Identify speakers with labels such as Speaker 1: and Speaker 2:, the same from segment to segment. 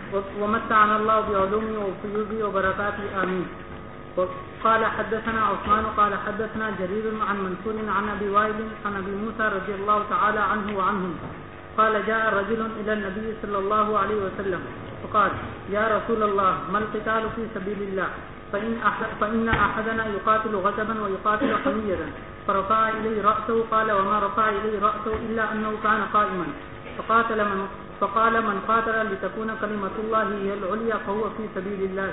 Speaker 1: ومتعنا الله بعلومه وفيوزه وبركاته آمين. قال حدثنا عثمان قال حدثنا جرير عن منصور عن أبي وائل عن أبي موسى رضي الله تعالى عنه وعنهم قال جاء رجل إلى النبي صلى الله عليه وسلم فقال يا رسول الله ما القتال في سبيل الله فإن أحدنا يقاتل غضبا ويقاتل حمية فرفع إليه رأسه قال وما رفع إليه رأسه إلا أنه كان قائما فقال من قاتل لتكون كلمة الله هي العليا فهو في سبيل الله.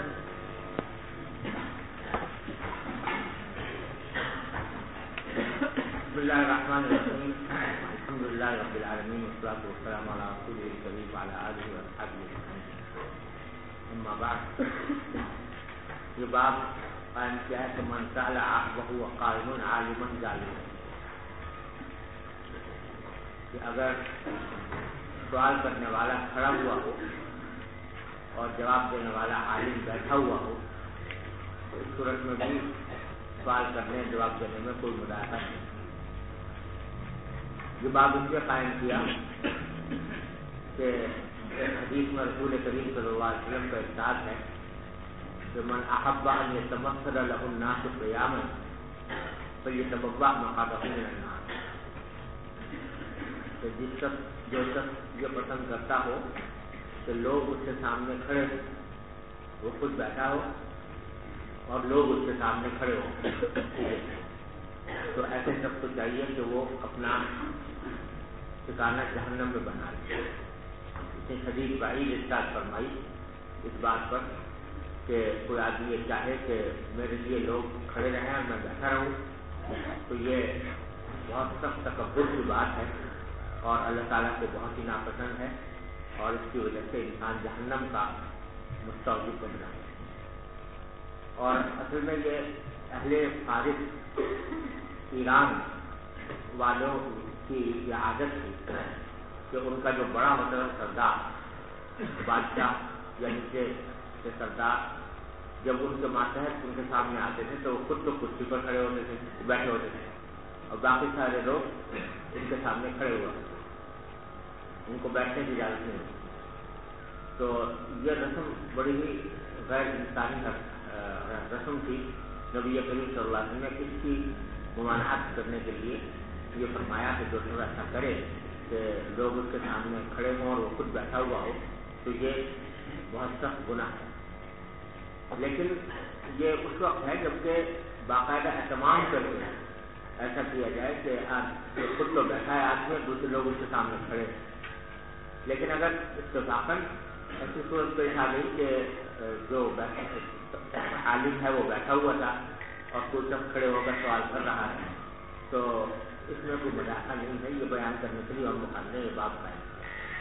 Speaker 2: بسم الله الرحمن الرحيم الحمد لله رب العالمين والصلاة والسلام على رسوله الكريم وعلى آله وأصحابه أجمعين. أما بعد یہ باب قائم کیا ہے کہ من سأل وهو قائم عالما ظالما، کہ اگر سوال کرنے والا کھڑا ہوا ہو اور جواب دینے والا عالم بیٹھا ہوا ہو تو اس صورت میں بھی سوال کرنے جواب دینے میں کوئی مداخلت نہیں. یہ باب اس لیے قائم کیا کہ ایک حدیث میں رسول کریم صلی اللہ علیہ وسلم کا ارشاد ہے کہ من احب ان يتمثل له الناس قیاما فليتبوأ مقعده من النار، کہ جو شخص یہ پسند کرتا ہو کہ لوگ اس کے سامنے کھڑے ہو، وہ خود بیٹھا ہو اور لوگ اس کے سامنے کھڑے ہو، تو ایسے شخص کو چاہیے کہ وہ اپنا ٹھکانہ جہنم میں بنا لے. اس نے شدید بعید ارشاد فرمائی اس بات پر کہ کوئی آدمی یہ چاہے کہ میرے لیے لوگ کھڑے رہیں اور میں بیٹھا رہوں، تو یہ بہت سخت تکبر کی بات ہے اور اللہ تعالیٰ کو بہت ہی ناپسند ہے اور اس کی وجہ سے انسان جہنم کا مستوجب بن رہا ہے. اور اصل میں یہ اہل فارس ایران والوں کی یہ عادت تھی کہ ان کا جو بڑا مطلب سردار بادشاہ یا نیچے کے سردار جب ان کے ماتحت ان کے سامنے آتے تھے تو وہ خود تو کرسی پر کھڑے ہوتے تھے، بیٹھے ہوتے تھے اور باقی سارے لوگ ان کے سامنے کھڑے ہوئے، ان کو بیٹھنے کی اجازت نہیں ہوتی. تو یہ رسم بڑی ہی غیر انسانی رسم تھی. نبی کریم صلی اللہ علیہ وسلم نے اس کی ممانعت کرنے کے لیے یہ فرمایا کہ جو لوگ ایسا کرے کہ لوگ اس کے سامنے کھڑے ہوں اور وہ خود بیٹھا ہوا ہو تو یہ بہت سخت گناہ ہے. لیکن یہ اس وقت ہے جبکہ باقاعدہ اہتمام کر کے ایسا کیا جائے کہ خود تو بیٹھا ہے آدمی اور دوسرے لوگ اس کے سامنے کھڑے ہیں. لیکن اگر اتفاقاً ایسی صورت پیش آ گئی کہ جو عالم ہے وہ بیٹھا ہوا تھا اور کوئی شخص کھڑے ہو کر سوال کر رہا ہے تو اس میں کوئی مذاق نہیں ہے. یہ بیان کرنے کے لیے اور مخالف نے یہ باب قائم کیا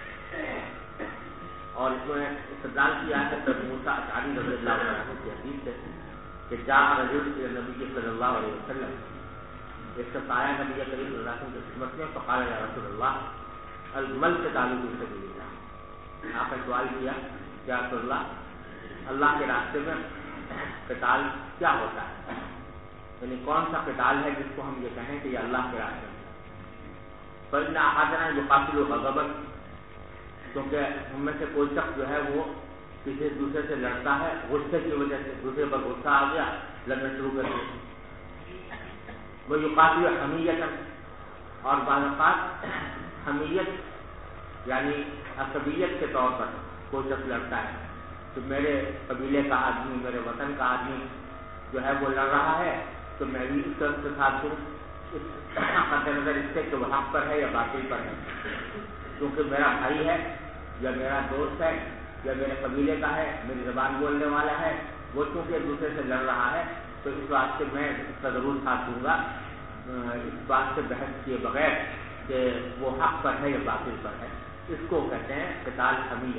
Speaker 2: اور اس میں استدلال کیا ہے کہ موسیٰ اشعری رضی اللہ عنہ کی حدیث ہے کہ جاء رجل الی نبی صلی اللہ علیہ وسلم، ایک شخص آیا نبی کریم صلی اللہ علیہ وسلم کی خدمت میں فقال یا رسول اللہ المل قتال فی سبیل اللہ. آپ نے سوال کیا یا رسول اللہ کے راستے میں قتال کیا ہوتا ہے، یعنی کون سا قتال ہے جس کو ہم یہ کہیں کہ یہ اللہ کے راستے میں. فإن أحدنا يقاتل غضبا، کیونکہ ہم میں سے کوئی شخص جو ہے وہ کسی دوسرے سے لڑتا ہے غصے کی وجہ سے، دوسرے پر غصہ آ گیا لڑنا شروع کر دیا. وہ یقاتل حمیۃ، اور بعض اوقات حمیت یعنی عصبیت کے طور پر کوئی شخص لڑتا ہے تو میرے قبیلے کا آدمی، میرے وطن کا آدمی جو ہے وہ لڑ رہا ہے تو میں بھی اس طرح کے ساتھ ہوں، اس قطع نظر اس سے کہ وہ حق پر ہے یا باطل پر ہے، کیونکہ میرا بھائی ہے یا میرا دوست ہے یا میرے قبیلے کا ہے، میری زبان بولنے والا ہے، وہ چونکہ ایک دوسرے سے لڑ رہا ہے تو اس بات سے میں اس کا ضرور ساتھ دوں گا، اس بات سے بحث کیے بغیر کہ وہ حق پر ہے یا باطل پر ہے. اس کو کہتے ہیں قتال حمیہ.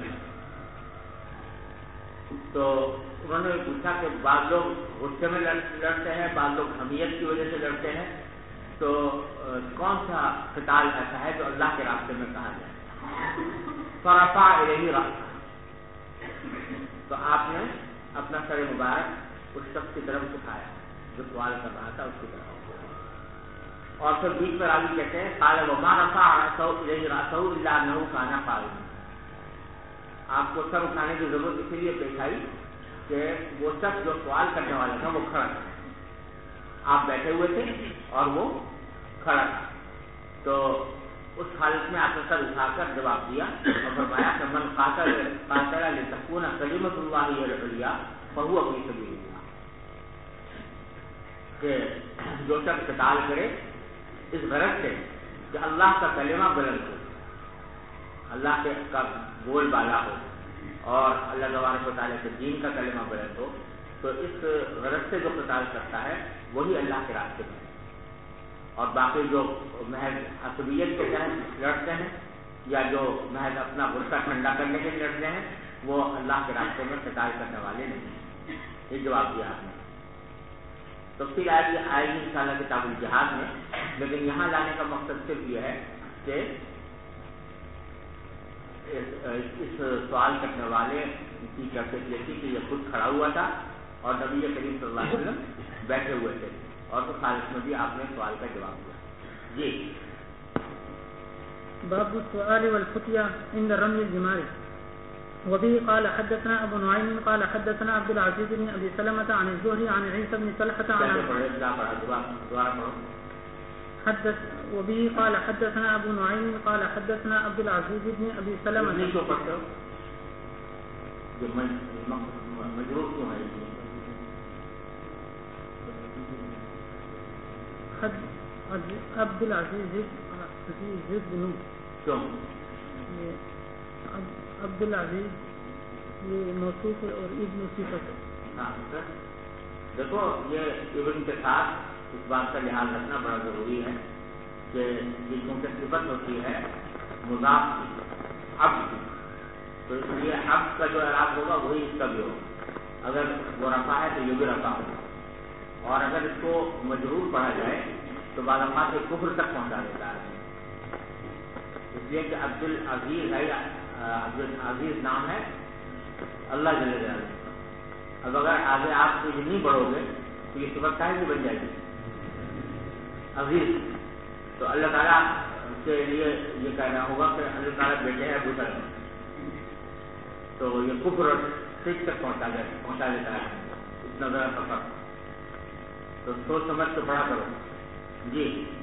Speaker 2: تو انہوں نے پوچھا کہ بعض لوگ غصے میں لڑتے ہیں، بعض لوگ حمیت کی وجہ سے لڑتے ہیں، تو کون سا قتال ایسا ہے جو اللہ کے راستے میں کہا جائے؟ فرفع الیہ رأسہ، تو آپ نے اپنا سر مبارک اس شخص کی طرف اٹھایا جو سوال کر رہا تھا اس کی طرف. اور پھر بیچ میں راوی کہتے ہیں قال وما رفع رأسه الیہ رأسه الا انه كان قائما، آپ کو سر اٹھانے کی ضرورت اسی لیے پیش آئی کہ وہ شخص جو سوال کرنے والا تھا وہ کھڑا تھا، آپ بیٹھے ہوئے تھے اور وہ کھڑا تھا، تو اس حالت میں آپ نے سر اٹھا کر جواب دیا اور فرمایا کہ من قاتل لتکون کلمۃ اللہ ہی العلیٰ فہو فی سبیل اللہ، کہ جو شخص قتال کرے اس غرض سے کہ اللہ کا کلمہ بلند ہو، اللہ کے کا بول بالا ہو اور اللہ تبارک و تعالیٰ کے دین کا کلمہ بلند ہو، تو اس غرض سے جو قتال کرتا ہے وہی اللہ کے راستے میں، اور باقی جو محض عصبیت کے تحت لڑتے ہیں یا جو محض اپنا غصہ ٹھنڈا کرنے کے لیے لڑتے ہیں وہ اللہ کے راستے میں قتال کرنے والے نہیں۔ یہ جواب دیا آپ نے۔ تو پھر آئے گی انشاءاللہ کتاب الجہاد میں، لیکن یہاں لانے کا مقصد صرف یہ ہے کہ اس سوال کرنے والے کی کیفیت یہ تھی کہ یہ خود کھڑا ہوا تھا اور نبی کریم صلی اللہ علیہ وسلم بیٹھے ہوئے تھے، اور اس حالت میں بھی آپ نے سوال کا جواب دیا۔ جی،
Speaker 1: باب السؤال والفتية عند رمي الجمار. وبه قال حدثنا ابو نعيم قال حدثنا عبد العزيز بن ابي سلمة عن الزهري عن عيسى بن طلحة وبه قال حدثنا ابو نعيم قال حدثنا عبد العزيز بن ابي سلمة عبد العزيز بن عبد العزیز یہ موصوف ہے اور ابن صفت ہے۔
Speaker 2: دیکھو یہ ابن کے ساتھ اس بات کا لحاظ رکھنا بڑا ضروری ہے کہ یہ چونکہ صفت ہوتی ہے مضاف کی، اب کی، تو اس لیے اب کا جو اعراب ہوگا وہی اس کا بھی ہوگا، اگر وہ رفع ہے تو یہ بھی رفع ہوگا، اور اگر اس کو مجرور پڑھا جائے تو بعض اوقات یہ کفر تک پہنچا دیتا ہے، اس لیے کہ عبد العزیز ہے، عبد العزیز نام ہے اللہ جل جلالہ، اب اگر آگے آپ کو نہیں پڑھو گے تو یہ صفت کا ہی بن جائے گی عزیز، تو اللہ تعالیٰ کے لیے یہ کہنا ہوگا کہ اللہ تعالیٰ بیٹے ہیں ابو طالب، تو یہ کفر اور شرک تک پہنچا دیتا ہے، اتنا ذرا سفر، تو سوچ سمجھ کے پڑھا کرو۔ جی،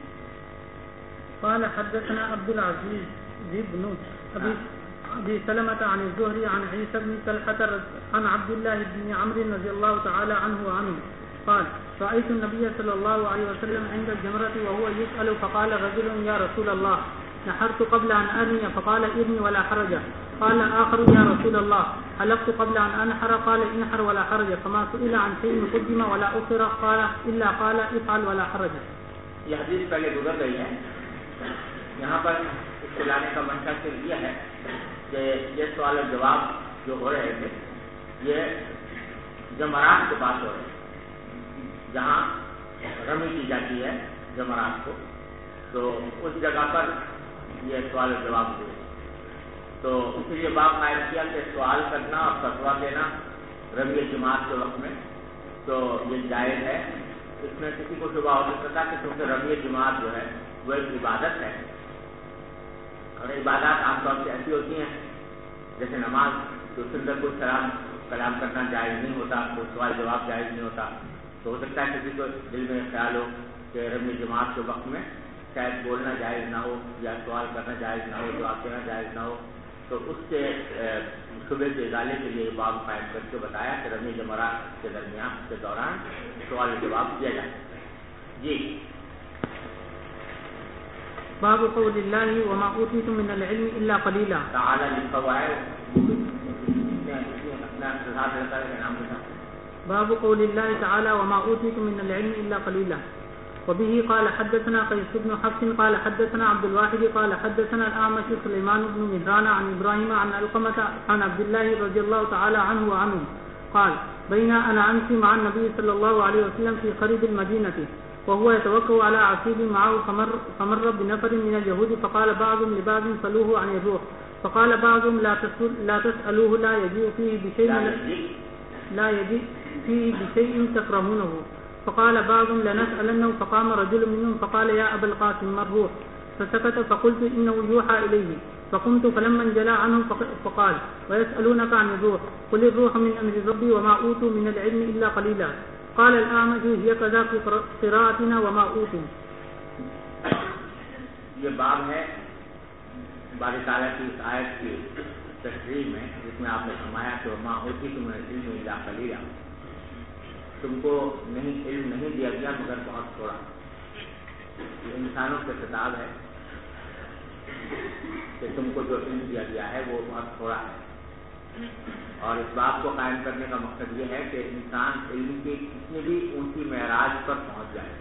Speaker 1: قال حدثنا عبد العزيز بن ابي سلمة عن الزهري عن عيسى بن طلحة عن عبد الله بن عمرو رضي الله تعالى عنه وعنه قال رأيت النبي صلى الله عليه وسلم عند الجمرة وهو يسأل فقال رجل يا رسول الله نحرت قبل أن أرمي فقال ارمي ولا حرج، قال آخر يا رسول الله حلقت قبل أن أنحر قال انحر ولا حرج، فما سئل عن شيء قدم ولا أخر قال إلا قال افعل ولا حرج۔
Speaker 2: یہ حدیث پہلے گزر گئی ہے، یہاں پر اس کو لانے کا منشا صرف یہ ہے کہ یہ سوال اور جواب جو ہو رہے تھے یہ جمرات کے پاس ہو رہے ہیں، جہاں رمی کی جاتی ہے جمرات کو، تو اس جگہ پر یہ سوال اور جواب ہوئے، تو اس لیے باب قائم کیا کہ سوال کرنا اور فتویٰ دینا رمی جماعت کے وقت میں تو یہ جائز ہے۔ اس میں کسی کو شبہ ہو سکتا ہے کہ کیونکہ رمی جماعت جو ہے وہ ایک عبادت ہے، اور عبادات عام طور سے ایسی ہوتی ہیں جیسے نماز، تو اس کے اندر کوئی کلام کرنا جائز نہیں ہوتا، کوئی سوال جواب جائز نہیں ہوتا، تو ہو سکتا ہے کسی کو دل میں خیال ہو کہ رمی جماعت کے وقت میں شاید بولنا جائز نہ ہو یا سوال کرنا جائز نہ ہو، جواب دینا جائز نہ ہو، تو اس کے شبے کے ازالے کے لیے باب قائم کر کے بتایا کہ رمی جمرات کے درمیان کے دوران سوال جواب دیا جائے۔ جی،
Speaker 1: باب قول اللہ وما اوتیتم من العلم الا قلیلا،
Speaker 2: تعالی للفوائد
Speaker 1: باب قول اللہ تعالی وما اوتیتم من العلم الا قلیلا۔ وبه قال حدثنا قيس بن حفص قال حدثنا عبد الواحد قال حدثنا الأعمش سليمان بن مهران عن إبراهيم عن علقمة عن عبد الله رضي الله تعالى عنه وعنه قال بين أنا أمشي مع النبي صلى الله عليه وسلم في خريب المدينة وهو يتوكل على عصيب معه فمر بنفر من اليهود فقال بعضهم لبعض صلوه عن الروح، فقال بعضهم لا تسألوه لا يجيء فيه بشيء تكرهونه، فقال بعضهم لنسألنه، فقام رجل منهم فقال يا أبا القاسم ما الروح؟ فسكت فقلت إنه يوحى إليه، فقمت فلما انجلى عنه فقال ويسألونك عن الروح قل الروح من أمر ربي وما أوتوا من العلم إلا قليلا قال الأعمش هي كذا في قراءتنا وما أوتوا.
Speaker 2: یہ باب ہے باری تعالیٰ کی اس آیت کی تشریح میں، جس میں آپ نے فرمایا کہ وما اوتیتم من العلم الا قلیلا، تم کو علم نہیں دیا گیا مگر بہت تھوڑا. یہ انسانوں سے خطاب ہے کہ تم کو جو علم دیا گیا ہے وہ بہت تھوڑا ہے. اور اس بات کو قائم کرنے کا مقصد یہ ہے کہ انسان علم کی کتنی بھی اونچی معراج پر پہنچ جائے،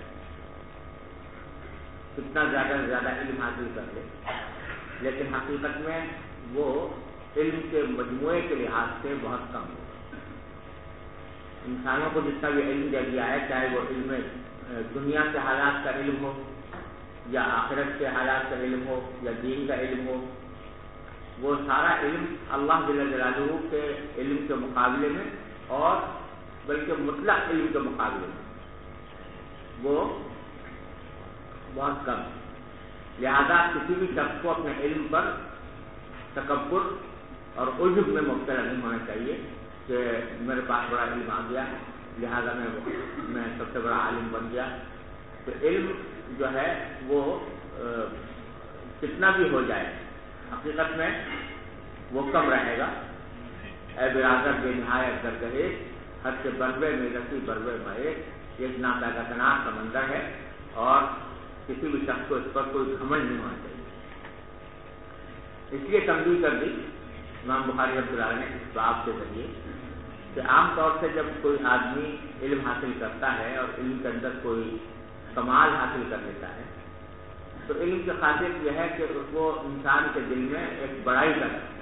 Speaker 2: کتنا زیادہ سے زیادہ علم حاصل کر لے، لیکن حقیقت میں وہ علم کے مجموعے کے لحاظ سے بہت کم ہے. انسانوں کو جتنا بھی علم دیا گیا ہے، چاہے وہ علم دنیا کے حالات کا علم ہو یا آخرت کے حالات کا علم ہو یا دین کا علم ہو، وہ سارا علم اللہ جل جلالہ کے علم کے مقابلے میں اور بلکہ مطلق علم کے مقابلے میں وہ بہت کم. لہذا کسی بھی شخص کو اپنے علم پر تکبر اور عجب میں مبتلا نہیں ہونا چاہیے کہ میرے پاس بڑا علم آ گیا لہذا میں سب سے بڑا عالم بن گیا. تو علم جو ہے وہ کتنا بھی ہو جائے حقیقت میں وہ کم رہے گا. اے برادر بے نہایت درگاہ حد سے بروے میں رسی بروے میں یہ نا پیدا تنا سمندر ہے، اور کسی بھی شخص کو اس پر کوئی گھمنڈ نہیں ہونا چاہیے. اس لیے تنبیہ کر دی امام بخاری رحمۃ اللہ نے اس باب کے ذریعے کہ عام طور سے جب کوئی آدمی علم حاصل کرتا ہے اور علم کے اندر کوئی کمال حاصل کر لیتا ہے تو علم کی خاصیت یہ ہے کہ وہ انسان کے دل میں ایک بڑائی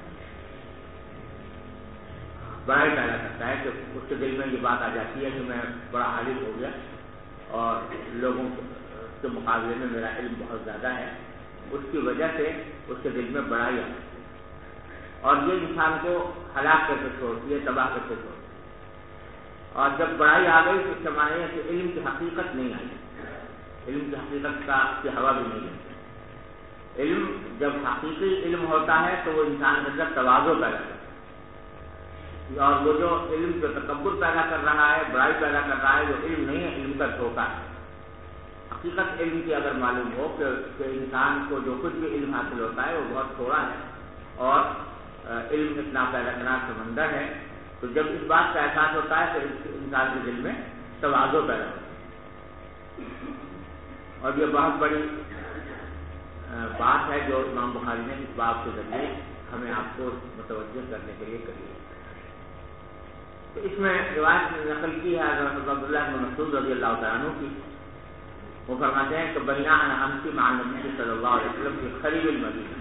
Speaker 2: پیدا کرتا ہے کہ اس کے دل میں یہ بات آ جاتی ہے کہ میں بڑا عالم ہو گیا اور لوگوں کے مقابلے میں میرا علم بہت زیادہ ہے. اس کی وجہ سے اس کے دل میں بڑائی آتی ہے اور یہ انسان کو ہلاک کر کے چھوڑتی ہے، تباہ کر کے چھوڑتی ہے. اور جب بڑائی آ گئی تو اس کا معنی ہے کہ علم کی حقیقت نہیں آئی، علم کی حقیقت کی ہوا بھی نہیں ہے. علم جب حقیقی علم ہوتا ہے تو وہ انسان کے اندر تواضع پیدا کرتا ہے، اور وہ جو علم جو تکبر پیدا کر رہا ہے، بڑائی پیدا کر رہا ہے، وہ علم نہیں ہے، علم کا دھوکہ ہے. حقیقت علم کی اگر معلوم ہو کہ انسان کو جو کچھ بھی علم حاصل ہوتا ہے وہ بہت تھوڑا ہے اور علم اتنا پیدا کرنا سمندر ہے، تو جب اس بات کا احساس ہوتا ہے تو انسان کے دل میں تواضع پیدا ہوتا ہے. اور یہ بہت بڑی بات ہے جو امام بخاری نے اس باب کے ذریعے ہمیں آپ کو متوجہ کرنے کے لیے کری ہے. تو اس میں روایت نقل کی ہے حضرت عبداللہ بن مسعود رضی اللہ تعالیٰ عنہ کی. وہ فرماتے ہیں کہ بینا انا امسی مع النبی صلی اللہ علیہ وسلم کی قریب المدینہ،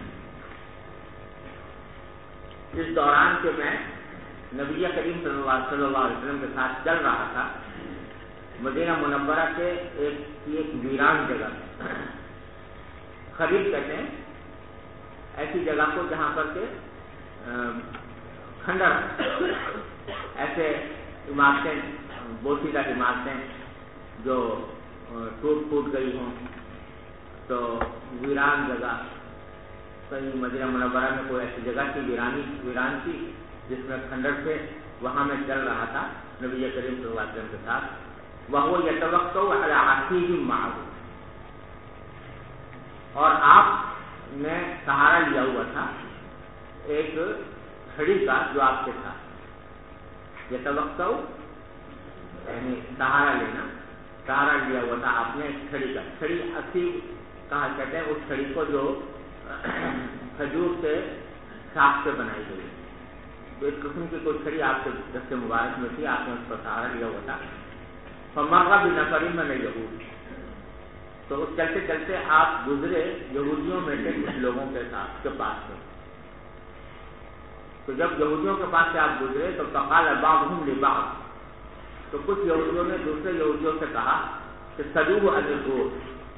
Speaker 2: اس دوران کہ میں نبی کریم صلی اللہ علیہ وسلم کے ساتھ چل رہا تھا مدینہ منورہ کے ایک ویران جگہ. قریب کہتے ہیں ایسی جگہ کو جہاں پر کہ کھنڈر ایسے عمارتیں، بوسیدہ عمارتیں جو ٹوٹ پھوٹ گئی ہوں، تو ویران جگہ کہیں مدینہ منورہ میں کوئی ایسی جگہ تھی ویران تھی جس میں کھنڈر تھے، وہاں میں چل رہا تھا نبی کریم صلی اللہ علیہ وسلم کے ساتھ. وہو یتوقع علی عصیہ معه، اور آپ نے سہارا لیا ہوا تھا ایک چھڑی کا جو آپ کے ساتھ. یتوقع یعنی سہارا لینا، سہارا لیا ہوا تھا آپ نے ایک چھڑی کا. چھڑی اسی کہا کہتے ہیں اس چھڑی کو جو کھجور سے شاخ سے بنائی گئی، تو اس قسم کی کوئی چھڑی آپ کے دست مبارک میں تھی، آپ نے اس پر سہارا لیا ہوا تھا. فمر بنفر من اليهود، تو اس چلتے چلتے آپ گزرے یہودیوں میں سے کچھ لوگوں کے ساتھ کے پاس سے. تو جب یہودیوں کے پاس سے آپ گزرے تو فقال بعضهم لبعض، تو کچھ یہودیوں نے دوسرے یہودیوں سے کہا کہ سلوه عن الروح،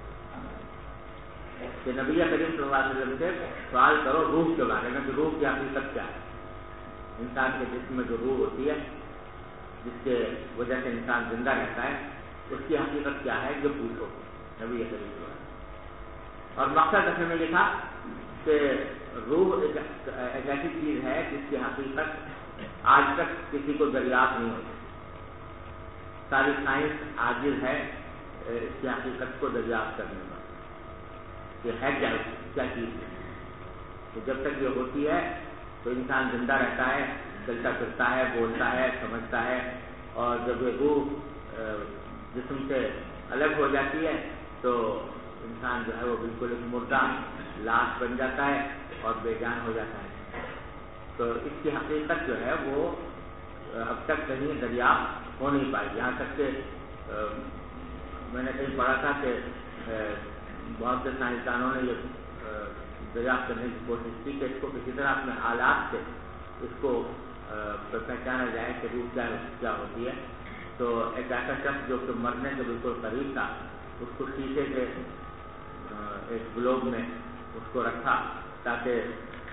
Speaker 2: کہ نبی کریم صلی اللہ علیہ وسلم سے سوال کرو روح کے بارے میں کہ روح کی حقیقت کیا ہے. انسان کے جسم میں جو روح ہوتی ہے جس کے وجہ سے انسان زندہ رہتا ہے، اس کی حقیقت کیا ہے یہ پوچھو نبی کریم صلی اللہ علیہ وسلم. اور مقصد اصل میں یہ تھا کہ روح ایک ایسی چیز ہے جس کی حقیقت آج تک کسی کو دریافت نہیں ہوئی. ساری سائنس عاجز ہے اس کی حقیقت کو دریافت کرنے پر کہ ہے کیا چیز ہے. تو جب تک یہ ہوتی ہے تو انسان زندہ رہتا ہے، چلتا پھرتا ہے، بولتا ہے، سمجھتا ہے. اور جب یہ روح جسم سے الگ ہو جاتی ہے تو انسان جو ہے وہ بالکل ایک مردہ لاش بن جاتا ہے اور بے جان ہو جاتا ہے. تو اس کی حقیقت جو ہے وہ اب تک کہیں دریافت ہو نہیں پائی. یہاں تک کہ میں نے کہیں پڑھا تھا کہ بہت سے سائنسدانوں نے یہ دریافت کرنے کی کوشش کی کہ اس کو کسی طرح اپنے آلات سے اس کو پہچانا جائے کہ روح کیا ہوتی ہے. تو ایک ایسا شخص جو کہ مرنے کے بالکل قریب تھا اس کو شیشے کے ایک گلوب میں اس کو رکھا تاکہ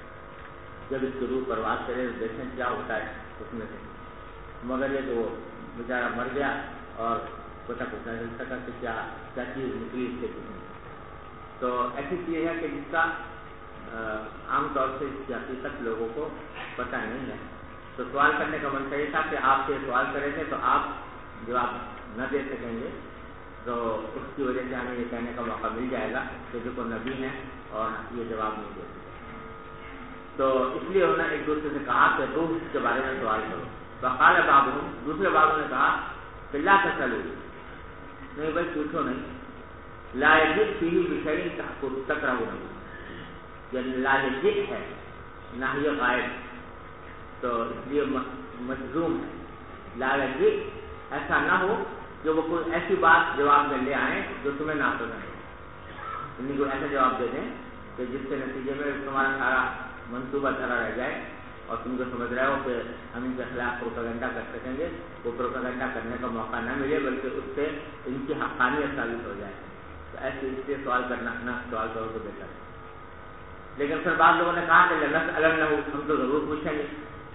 Speaker 2: جب اس کی روح پرواز کرے تو دیکھیں کیا ہوتا ہے اس میں سے. مگر یہ تو وہ بیچارہ مر گیا اور پتہ پوچھنا چل سکا کہ کیا چیز نکلی اس کے جسم. تو ایسی چیز ہے کہ جس کا عام طور سے اس کی حقیقت لوگوں کو پتہ نہیں ہے. تو سوال کرنے کا منشا یہ تھا کہ آپ سے سوال کریں گے تو آپ جواب نہ دے سکیں گے تو اس کی وجہ سے ہمیں یہ کہنے کا موقع مل جائے گا کہ جو کوئی نبی ہے اور یہ جواب نہیں دے سکتے. تو اس لیے انہوں نے ایک دوسرے سے کہا کہ روح کے بارے میں سوال کرو. وقال بعضهم، دوسرے بعضوں نے کہا کہ لا تسألوا، نہیں بھائی پوچھو نہیں. لا يجد فيه بشيء تكرهونه، یعنی لا يجد ہے نہ یہ غائب، تو اس لیے مجزوم ہے. لا يجد ایسا نہ ہو کہ وہ کوئی ایسی بات جواب میں لے آئیں جو تمہیں ناپسند ہو. یعنی کوئی ایسا جواب دے دیں کہ جس کے نتیجے میں تمہارا سارا منصوبہ دھرا رہ جائے اور تم جو سمجھ رہے ہو کہ ہم ان کے خلاف پروپیگنڈا کر سکیں گے، وہ پروپیگنڈا کرنے کا موقع نہ ملے بلکہ اس سے ان کی حقانیت ثابت ہو جائے. تو ایسے اس سے سوال کرنا نہ سوال کرو تو بہتر ہے. لیکن پھر بعض لوگوں نے کہا کہ لفظ الگ نہ ہو، ہم تو ضرور پوچھیں گے.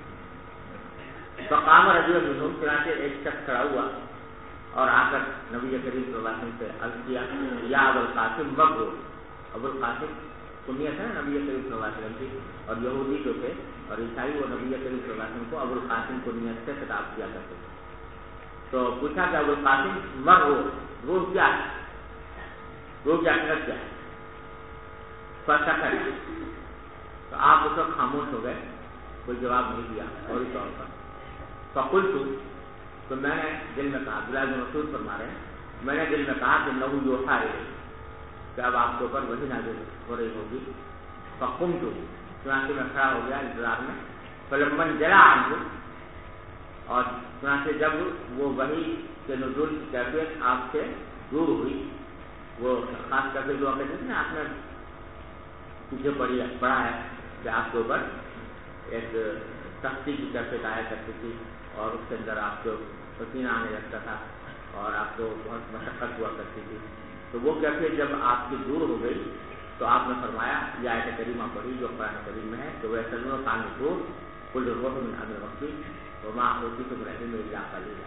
Speaker 2: فقام رجل منهم، چنانچہ ایک شخص کھڑا ہوا اور آ کر نبی کریم صلی اللہ علیہ وسلم سے عرض کیا یا ابو القاسم مغرو. ابو القاسم کنیت ہے نبی کریم صلی اللہ علیہ وسلم کی، اور یہودی جو تھے اور عیسائی وہ نبی کریم صلی اللہ علیہ وسلم کو ابو القاسم کنیت سے خطاب کیا کرتے تھے. تو پوچھا کہ ابو القاسم مغرو، روح کیا ہے، روح کی حقیقت کیا ہے. فسکت، تو آپ اس وقت خاموش ہو گئے، کوئی جواب نہیں دیا فوری طور پر. فقلت، تو میں نے دل میں کہا، عبداللہ بن مسعود فرما رہے ہیں، میں نے دل میں کہا کہ انہ یوحی الیہ، کہ اب آپ کے اوپر وحی نازل ہو رہی ہوگی. فقمت، چنانچہ میں کھڑا ہو گیا انتظار میں. فلما انجلی عنہ، اور چنانچہ جب وہ وحی کے نزول کی کیفیت آپ سے دور ہوئی، وہ خاص کر کے جو آپ کہتے ہیں نا آپ نے پیچھے پڑا ہے کہ آپ کے اوپر ایک سختی کی کیفیت آیا کرتی تھی اور اس کے اندر آپ کو پسینہ آنے لگتا تھا اور آپ کو بہت مشقت ہوا کرتی تھی. تو وہ کیفیت جب آپ کی دور ہو گئی تو آپ نے فرمایا، یہ آیت کریمہ پڑھی جو قرآن کریم میں ہے کہ وہ سلم خان دور کل روح من امر وقتی وما اوتیتم من العلم الا قلیلا.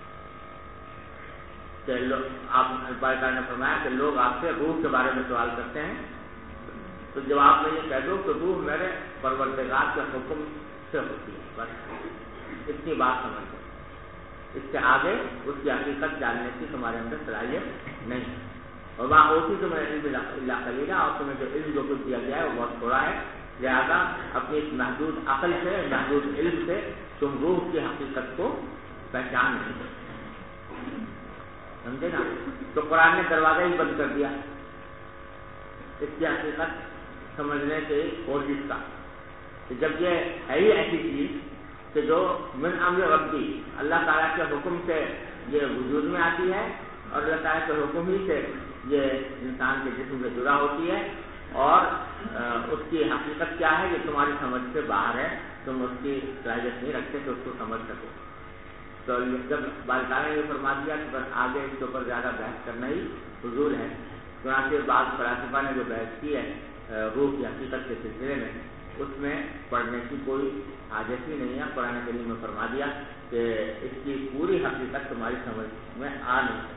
Speaker 2: آپ نے فرمایا کہ لوگ آپ سے روح کے بارے میں سوال کرتے ہیں تو جواب میں یہ کہہ دو کہ روح میرے پروردگار کے حکم سے ہوتی ہے، بس اتنی بات سمجھ لو. اس سے آگے اس کی حقیقت جاننے کی تمہارے اندر صلاحیت نہیں ہے. اور وہاں ہوتی تو میں علم اللہ قلیلا، اور تمہیں جو علم جو کچھ دیا گیا ہے وہ بہت تھوڑا ہے، لہٰذا اپنی اس محدود عقل سے، محدود علم سے تم روح کی حقیقت کو پہچان نہیں سکتے. سمجھے نا؟ تو قرآن نے دروازہ ہی بند کر دیا اس کی حقیقت سمجھنے کے کوشش کا. کہ جب یہ ہے ہی ایسی چیز کہ جو من امر ربی، اللہ تعالیٰ کے حکم سے یہ وجود میں آتی ہے اور اللہ تعالیٰ کے حکم ہی سے یہ انسان کے جسم سے جڑا ہوتی ہے، اور اس کی حقیقت کیا ہے یہ تمہاری سمجھ سے باہر ہے، تم اس کی صلاحیت نہیں رکھتے کہ اس کو سمجھ سکو. تو جب بالکانے نے یہ فرما دیا کہ بس آگے اس کے اوپر زیادہ بحث کرنا ہی فضول ہے. چنانچہ بعض فلاسفہ نے جو بحث کی ہے روح کی حقیقت کے سلسلے میں، اس میں پڑھنے کی کوئی حاجت ہی نہیں ہے. قرآن کریم میں فرما دیا کہ اس کی پوری حقیقت تمہاری سمجھ میں آ نہیں سکتی.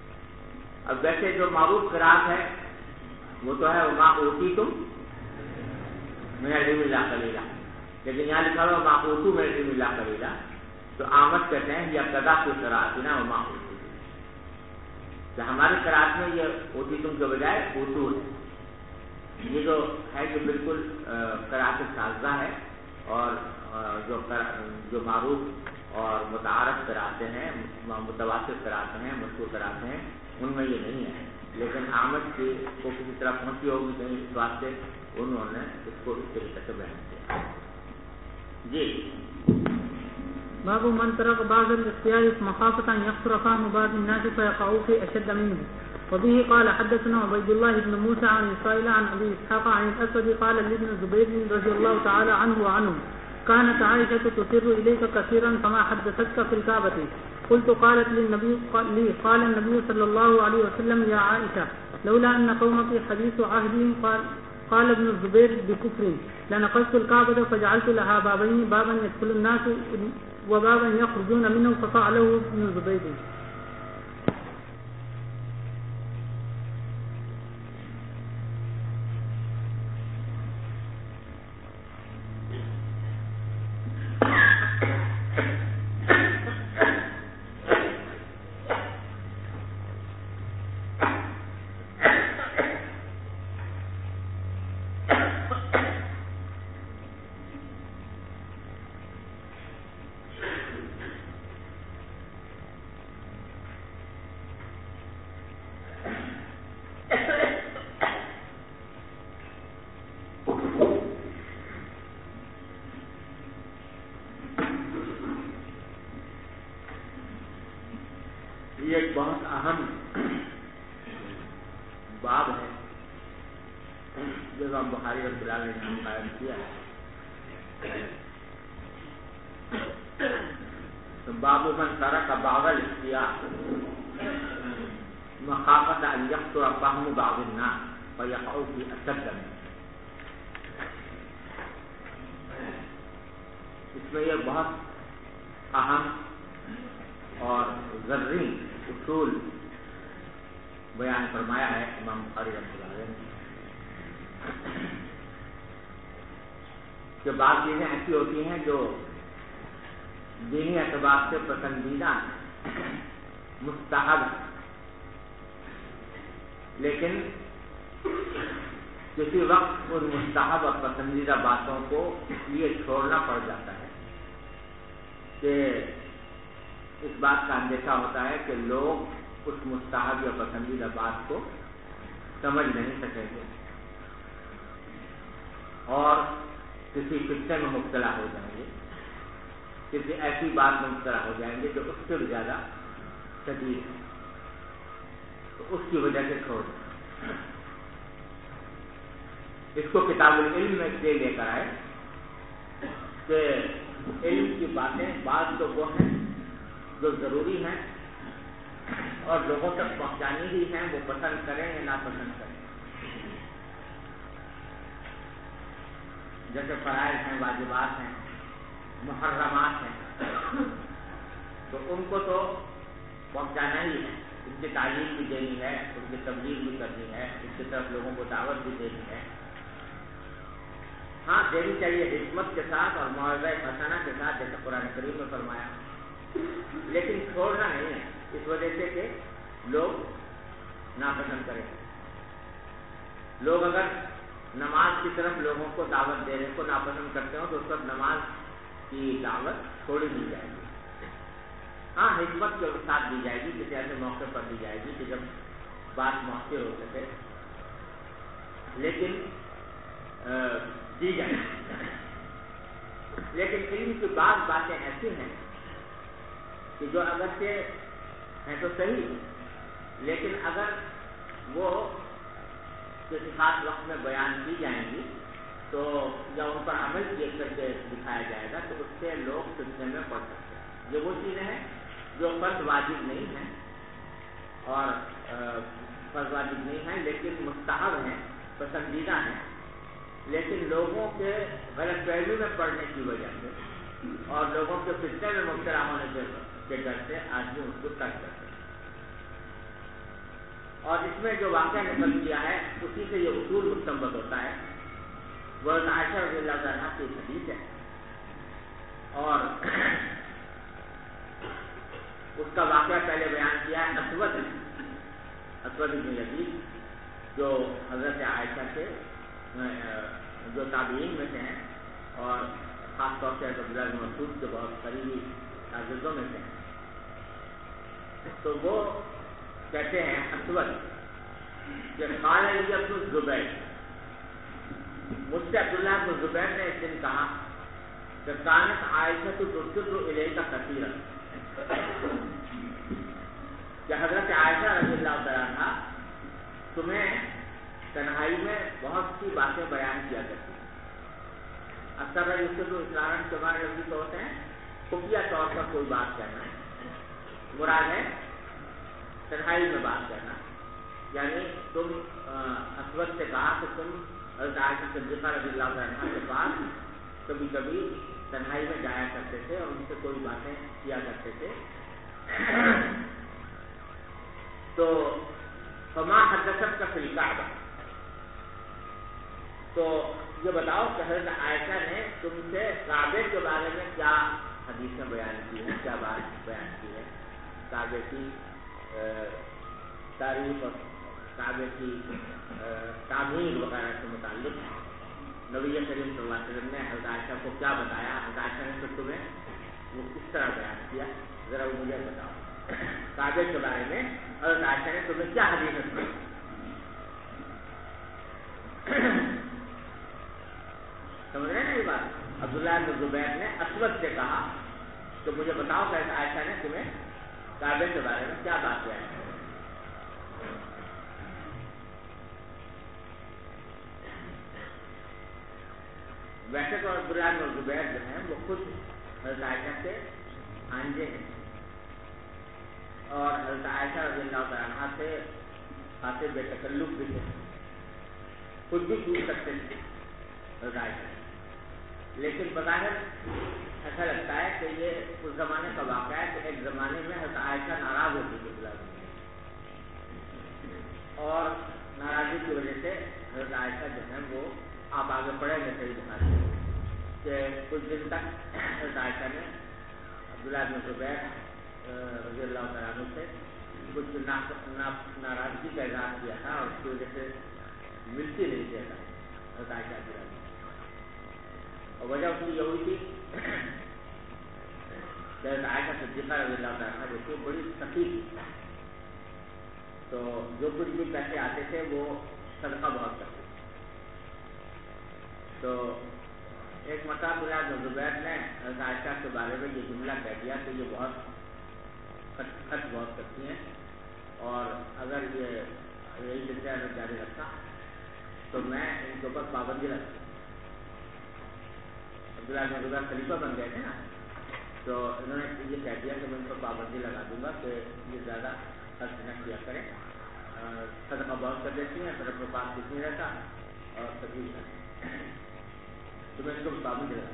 Speaker 2: اب ویسے جو معروف قرات ہے وہ تو ہے وما اوتیتم من العلم الا قلیلا، لیکن یہاں لکھا ہوا ما اوتوا من العلم الا قلیلا، تو احمد کہتے ہیں یہ ابتدا کی قراءتنا وما اوتوا، کہ ہماری قراءت میں یہ اوتیتم کے بجائے اوتو ہے، یہ جو ہے کہ بالکل قراءت شاذہ ہے، اور جو معروف اور متعارف قراءتیں ہیں، متواتر قراءتیں ہیں، مشہور قراءتیں ہیں، ان میں یہ نہیں ہے، لیکن احمد کی کو کسی طرح پہنچی ہوگی کہیں اس بات سے، انہوں نے اس کو اس طریقے سے بیان کیا. جی
Speaker 1: باب من ترك بعض الاختيار مخافة أن يقصر فهم بعض الناس فيقعوا في أشد منه. وبه قال حدثنا عبيد الله بن موسى عن إسرائيل عن أبي إسحاق عن الأسود قال لابن الزبير رضي الله تعالى عنه وعنهم كانت عائشة تسر إليك كثيرا فما حدثتك في الكعبة. قلت قالت للنبي قال النبي صلى الله عليه وسلم يا عائشة لولا أن قومك حديث عهدهم قال ابن الزبير بكفر لنقصت الكعبة فجعلت لها بابين بابا يدخل الناس وبابا يخرجون منه ففعله ابن الزبير.
Speaker 2: یہ ایک بہت اہم باب ہے جو امام بخاری رحمۃ اللہ علیہ نے قائم کیا ہے. تو باب من ترک بعض الاختیار مخافۃ ان یقصر فهم بعض الناس فیقعوا فی اشد منه. اس میں یہ بہت اہم اور ضروری اصول بیان فرمایا ہے امام بخاری رحمۃ اللہ علیہ نے کہ بعض چیزیں ایسی ہوتی ہیں جو دینی اعتبار سے پسندیدہ ہیں، مستحب ہیں، لیکن کسی وقت ان مستحب اور پسندیدہ باتوں کو اس لیے چھوڑنا پڑ جاتا ہے کہ اس بات کا اندیشہ ہوتا ہے کہ لوگ اس مستحب یا پسندیدہ بات کو سمجھ نہیں سکیں گے اور کسی فتنے میں مبتلا ہو جائیں گے، کسی ایسی بات میں مبتلا ہو جائیں گے جو اس سے بھی زیادہ شدید ہے، تو اس کی وجہ سے چھوڑ دیں. اس کو کتاب العلم میں سے لے کر آئے کہ علم کی باتیں بعض تو وہ ہیں جو ضروری ہیں اور لوگوں تک پہنچانی ہی ہیں، وہ پسند کریں یا ناپسند کریں، جیسے فرائض ہیں، واجبات ہیں، محرمات ہیں، تو ان کو تو پہنچانا ہی ہے، ان کی تعلیم بھی دینی ہے، ان کی تبلیغ بھی کرنی ہے، اس کی طرف لوگوں کو دعوت بھی دینی ہے. ہاں دینی چاہیے حکمت کے ساتھ اور موعظہ حسنہ کے ساتھ، جیسے قرآن کریم میں فرمایا، لیکن چھوڑنا نہیں ہے اس وجہ سے کہ لوگ ناپسند کریں. لوگ اگر نماز کی طرف لوگوں کو دعوت دینے کو ناپسند کرتے ہوں تو اس وقت نماز کی دعوت چھوڑی دی جائے گی. ہاں حکمت کے ساتھ دی جائے گی، کسی ایسے موقع پر دی جائے گی کہ جب بات مؤثر ہو سکے، لیکن دی جائے گی. لیکن علم کی بعض باتیں ایسی ہیں کہ جو اگرچہ ہیں تو صحیح، لیکن اگر وہ کسی خاص وقت میں بیان کی جائیں گی تو یا ان پر عمل کیے کر کے دکھایا جائے گا تو اس سے لوگ فتنے میں پڑ سکتے ہیں. یہ وہ چیزیں ہیں جو فرض واجب نہیں ہیں اور فرض واجب نہیں ہیں لیکن مستحب ہیں، پسندیدہ ہیں، لیکن لوگوں کے غلط فہمی میں پڑنے کی وجہ سے اور لوگوں کے فتنے میں مبتلا ہونے کے ڈر سے آدمی اس کو ترک کرتے ہیں. اور اس میں جو واقعہ نقل کیا ہے اسی سے یہ اصول مستنبط ہوتا ہے وہ عائشہ رضی اللہ عنہا کی حدیث ہے، اور اس کا واقعہ پہلے بیان کیا ہے اسود بن یزید، جو حضرت عائشہ کے جو تابعین میں سے ہیں اور خاص طور سے عبداللہ بن مسعود کے بہت قریبی شاگردوں میں سے ہیں۔ تو وہ کہتے ہیں اسود کہ قال علی ابن الزبیر، مجھ سے عبداللہ بن زبیر نے ایک دن کہا کہ کانت عائشہ تسر الیک کثیرا، کہ حضرت عائشہ رضی اللہ تعالیٰ عنہا تمہیں تنہائی میں بہت سی باتیں بیان کیا کرتی ہیں۔ اکثر یوسف اسلام کے بارے میں بھی ہوتے ہیں خفیہ طور پر کوئی بات کہنا ہے، مراد ہے تنہائی میں بات کرنا، یعنی تم اسود سے کہا کہ تم حضرت عائشہ صدیقہ رضی اللہ عنہا کے پاس کبھی کبھی تنہائی میں جایا کرتے تھے اور ان سے کوئی باتیں کیا کرتے تھے۔ تو فما حدثت کا فلکعبہ، تو یہ بتاؤ کہ حضرت عائشہ نے تم سے کعبے کے بارے میں کیا حدیثیں بیان کی ہیں، کیا بات بیان کی ہے، کعبے کی تاریخ اور کعبے کی تعمیر وغیرہ سے متعلق نبی کریم صلی اللہ علیہ وسلم نے حضرت عائشہ کو کیا بتایا، حضرت عائشہ نے تو تمہیں وہ کس طرح بیان کیا، ذرا وہ مجھے بتاؤ۔ کعبے کے بارے میں حضرت عائشہ نے تمہیں کیا حدیث سنائی؟ سمجھ رہے ہیں نا یہ بات؟ عبداللہ بن زبیر نے اسود سے کہا کہ مجھے بتاؤ کہ حضرت عائشہ نے تمہیں کعبے کے بارے میں کیا بات بیان کی۔ ویسے تو عبداللہ بن زبیر جو ہیں وہ خود حضرت عائشہ سے آنجے ہیں اور حضرت عائشہ رضی اللہ تعالیٰ عنہا سے خاصے بے تکلف بھی تھے، خود بھی پوچھ سکتے تھے حضرت عائشہ، لیکن بظاہر ایسا لگتا ہے کہ یہ اس زمانے کا واقعہ ہے کہ ایک زمانے میں حضرت عائشہ ناراض ہوتی تھی اور ناراضی کی وجہ سے حضرت عائشہ جو ہے وہ آپ آگے پڑھیں گے صحیح بخاری کہ کچھ دن تک حضرت عائشہ نے عبداللہ بن زبیر رضی اللہ تعالیٰ عنہ سے کچھ ناراضگی کا اظہار کیا تھا اور اس کی وجہ سے ملتی نہیں کیا تھا حضرت عائشہ کی راضی، اور وجہ اس کی یہ ہوئی تھی کہ حضرت عائشہ صدیقہ رضی اللہ تعالیٰ عنہ جو تھی بڑی سخی تھی، تو جو کچھ بھی پیسے آتے تھے وہ صدقہ بہت کرتے تھے۔ تو ایک مرتبہ عبداللہ بن زبیر نے حضرت عائشہ کے بارے میں یہ جملہ کہہ دیا کہ یہ بہت خرچ بہت کرتی ہیں اور اگر یہ یہی سلسلہ جاری رکھا تو میں ان کے اوپر پابندی رکھتا ہوں۔ عبداللہ بن زبیر خلیفہ بن گئے تھے نا، تو انہوں نے یہ کہہ دیا کہ میں ان پر پابندی لگا دوں گا کہ یہ زیادہ خرچ نہ کیا کریں، صدقہ بہت کر دیتی ہیں، پھر اپنے پاس کچھ نہیں رہتا اور تکلیف ہے، تو میں ان کو پابندی لگا۔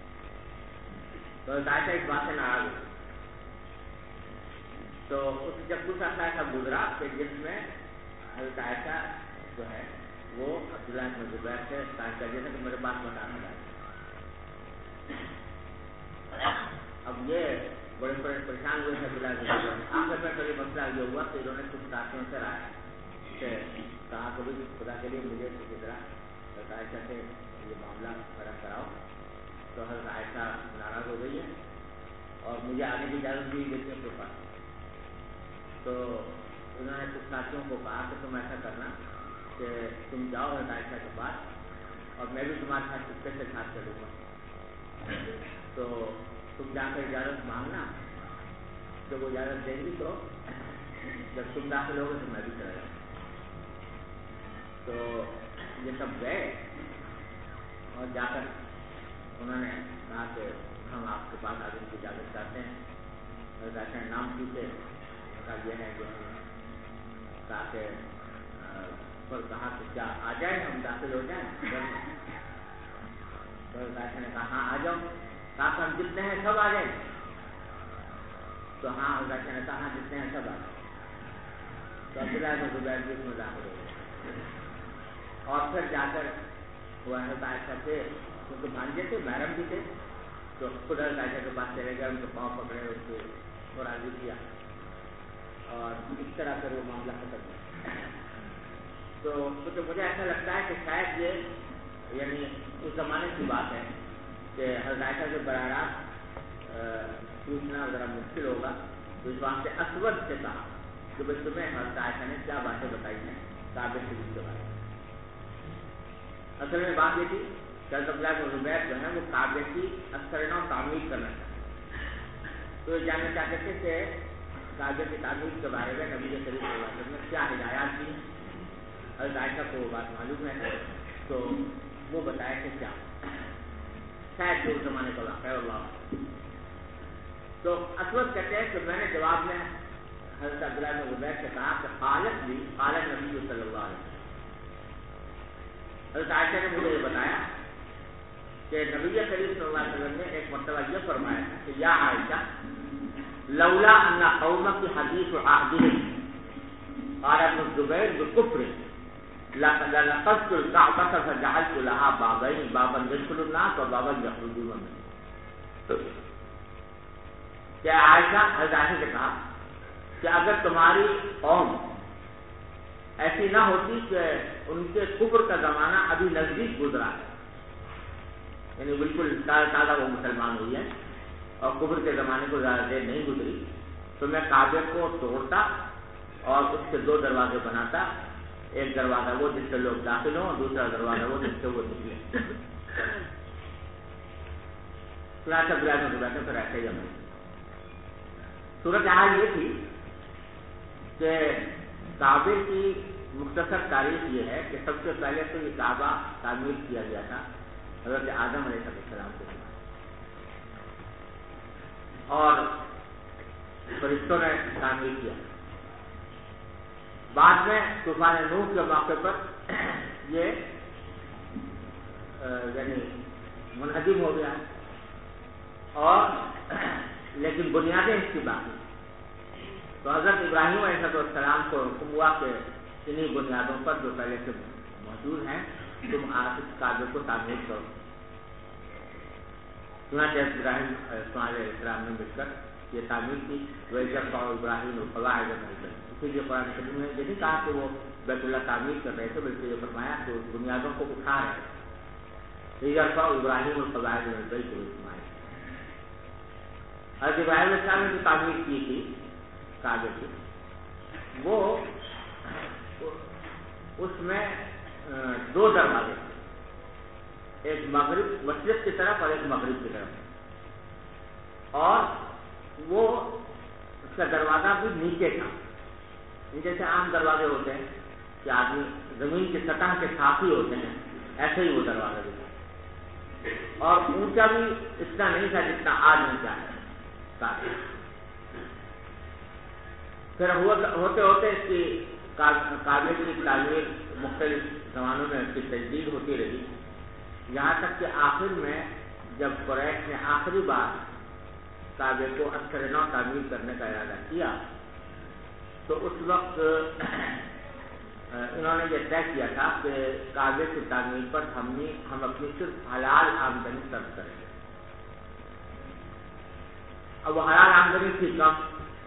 Speaker 2: تو عائشہ اس بات سے ناراض ہوئی، تو اس جب کچھ ایسا گزرا کہ جس میں حضرت عائشہ جو ہے وہ عبداللہ بن زبیر سے کہا کہ میرے پاس بتانا ہے۔ اب یہ بڑے بڑے پریشان ہوئے تھے عبداللہ بن زبیر، آخر میں کبھی مسئلہ یہ ہوا کہ انہوں نے کچھ ساتھیوں سے رائے کہ کہا کہ خدا کے لیے مجھے کسی طرح حضرت عائشہ سے یہ معاملہ کھڑا کراؤ، تو حضرت عائشہ ناراض ہو گئی ہے اور مجھے آنے کی اجازت دی دیتی ہے کے پاس۔ تو انہوں نے کچھ ساتھیوں کو کہا کہ تم ایسا کرنا کہ تم جاؤ حضرت عائشہ کے پاس اور میں بھی تمہارے ساتھ چپکے سے ساتھ چلوں گا، تو تم جا کر اجازت مانگنا، جب وہ اجازت دیں گی تو جب تم داخل ہوگے تو میں بھی چلا جاؤں۔ تو یہ سب گئے اور جا کر انہوں نے کہا کہ ہم آپ کے پاس آگے کی اجازت چاہتے ہیں۔ حضرت عائشہ نے نام پوچھے، یہ ہے جو کہا کہ پر کہا کہ کیا آ جائیں ہم داخل ہو جائیں؟ تو عائشہ نے کہا ہاں آ جاؤ، کہا کہ ہم جتنے ہیں سب آ جائیں، تو ہاں عائشہ نے کہا ہاں جتنے ہیں سب آ جائیں۔ تو عبداللہ بن زبیر بھی اس میں داخل ہو گئے اور پھر جا کر وہ حضرت عائشہ تھے، ان کے بھانجے تھے، محرم بھی تھے، تو خود حضرت عائشہ کے پاس چلے گئے، ان کے پاؤں پکڑے، ان کو اور راضی کیا، اور اس طرح سے وہ معاملہ ختم ہوا۔ تو مجھے ایسا لگتا ہے کہ شاید یہ یعنی اس زمانے کی بات ہے کہ حضرت عائشہ سے براہ راست پوچھنا ذرا مشکل ہوگا، تو اس واسطے اسود سے کہا کہ بھائی تمہیں حضرت عائشہ نے کیا باتیں بتائی ہیں کعبے شریف کے بارے میں۔ اصل میں بات یہ تھی کہ حضرت عبداللہ بن زبیر جو ہے وہ کعبے کی اثر نو تعمیر کرنا چاہتے، تو یہ جاننا چاہتے تھے کہ کعبے کی تعمیر کے بارے میں نبی کریم صلی اللہ علیہ وسلم نے کیا ہدایات دی۔ حضرت عائشہ کو وہ بات معلوم ہے، تو وہ بتایا کہ کیا شاید جو زمانے کا واقعہ ہے اللہ۔ تو اسود کہتے ہیں کہ میں نے جواب میں حضرت عبداللہ بن زبیر سے کہا کہ قالت نبی صلی اللہ علیہ وسلم، حضرت عائشہ نے مجھے یہ بتایا کہ نبی کریم صلی اللہ علیہ وسلم نے ایک مرتبہ یہ فرمایا کہ یا عائشہ لولا ان قومک حدیث عہدهم قال ابن الزبیر بالکفر لنقضت الكعبة فجعلت لها بابين بابا يدخل الناس وبابا يخرجون منه۔ کہ عائشہ حضرت عائشہ سے کہا کہ اگر تمہاری قوم ایسی نہ ہوتی کہ ان کے کفر کا زمانہ ابھی نزدیک گزرا ہے، یعنی بالکل تازہ وہ مسلمان ہوئی ہے اور کفر کے زمانے کو زیادہ دیر نہیں گزری، تو میں کعبے کو توڑتا اور اس کے 2 دروازے بناتا، ایک دروازہ وہ جس سے لوگ داخل ہوں اور دوسرا دروازہ وہ جس سے وہ نکلے۔ خلاصہ بلاد میں بیٹھے پھر ایسے ہی ہمیں صورت حال یہ تھی کہ کعبے کی مختصر تاریخ یہ ہے کہ سب سے پہلے تو یہ کعبہ تعمیر کیا گیا تھا حضرت آدم علیہ السلام کے بعد، اور فرشتوں نے تعمیر کیا۔ بعد میں طوفان نوح کے موقع پر یہ یعنی منہدم ہو گیا، اور لیکن بنیادیں اس کی باقی۔ تو حضرت ابراہیم علیہ السلام کو حکم ہوا کہ انہی بنیادوں پر جو پہلے سے موجود ہیں تم اس کعبے کو تعمیر کرو۔ چنانچہ ابراہیم علیہ السلام نے مل کر یہ تعمیر کی۔ وَإِذْ ابراہیم القواعد من البيت، اسی لیے قرآن کریم نے یہ نہیں کہا کہ وہ بیت اللہ تعمیر کر رہے تھے، بلکہ یہ فرمایا کہ اس بنیادوں کو اٹھا رہے تھے۔ وَإِذْ ابراہیم القواعد من البيت وإسماعیل، حضرت ابراہیم علیہ السلام نے جو تعمیر کی تھی کعبے کی، وہ اس میں 2 دروازے تھے، ایک مشرق کی طرف اور ایک مغرب کی طرف، اور وہ اس کا دروازہ بھی نیچے تھا، جیسے عام دروازے ہوتے ہیں کہ آدمی زمین کی سطح کے ساتھ ہی ہوتے ہیں، ایسے ہی وہ دروازہ بھی تھا، اور اونچا بھی اتنا نہیں تھا جتنا آج اونچا ہے۔ پھر ہوتے ہوتے اس کی کعبے کی تعمیر مختلف زمانوں میں اس کی تجدید ہوتی رہی، یہاں تک کہ آخر میں جب قریش نے آخری بار کعبے کو اثر نو تعمیر کرنے کا ارادہ کیا تو اس وقت انہوں نے یہ طے کیا تھا کہ کعبے کی تعمیر پر ہم اپنی صرف حلال آمدنی صرف کریں گے۔ اب وہ حلال آمدنی تھی کم،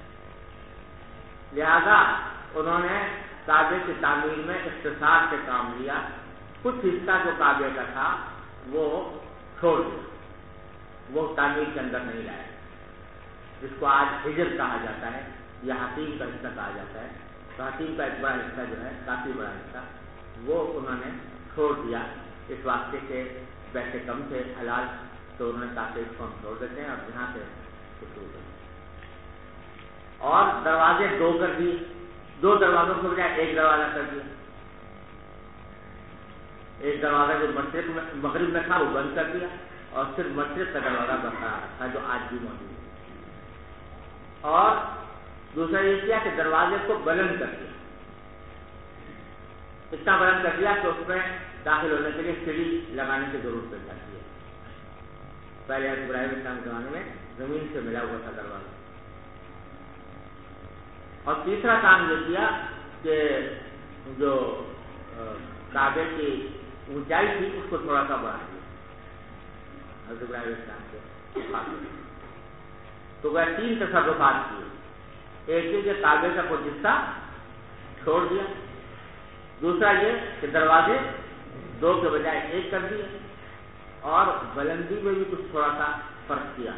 Speaker 2: لہذا انہوں نے کعبے کی تعمیر میں اختصار سے کام لیا، کچھ حصہ جو کعبے کا تھا وہ چھوڑ دیا، وہ تعمیر کے اندر نہیں لایا، جس کو آج حجر کہا جاتا ہے یا حتیم کا حصہ کہا جاتا ہے۔ تو حتیم کا ایک بڑا حصہ جو ہے، کافی بڑا حصہ، وہ انہوں نے چھوڑ دیا، اس واسطے کہ پیسے کم تھے حلال، تو انہوں نے کہا کہ اس کو ہم چھوڑ دیتے ہیں اور یہاں سے شروع کرتے ہیں۔ اور دروازے 2 کر دیے، 2 دروازوں کے بجائے 1 دروازہ کر دیا، ایک دروازہ جو مغرب میں تھا وہ بند کر دیا، اور صرف مشرق کا دروازہ برقرار تھا جو آج بھی موجود ہے۔ اور دوسرا یہ کیا کہ دروازے کو بلند کر دیا، اتنا بلند کر دیا کہ اس میں داخل ہونے کے لیے سیڑھی لگانے کی ضرورت پڑ جاتی ہے۔ پہلے ابراہیم علیہ السلام کے زمانے میں زمین سے ملا ہوا تھا دروازہ۔ اور تیسرا کام یہ کیا کہ جو کعبے کی اونچائی تھی اس کو تھوڑا سا بڑھا دیا حضرت ابراہیم علیہ السلام کے. تو وہ 3 تصرفات کیے. ایک یہ کہ کعبے کا کچھ حصہ چھوڑ دیا, دوسرا یہ کہ دروازے 2 کے بجائے 1 کر دیے, اور بلندی میں بھی کچھ تھوڑا سا فرق کیا.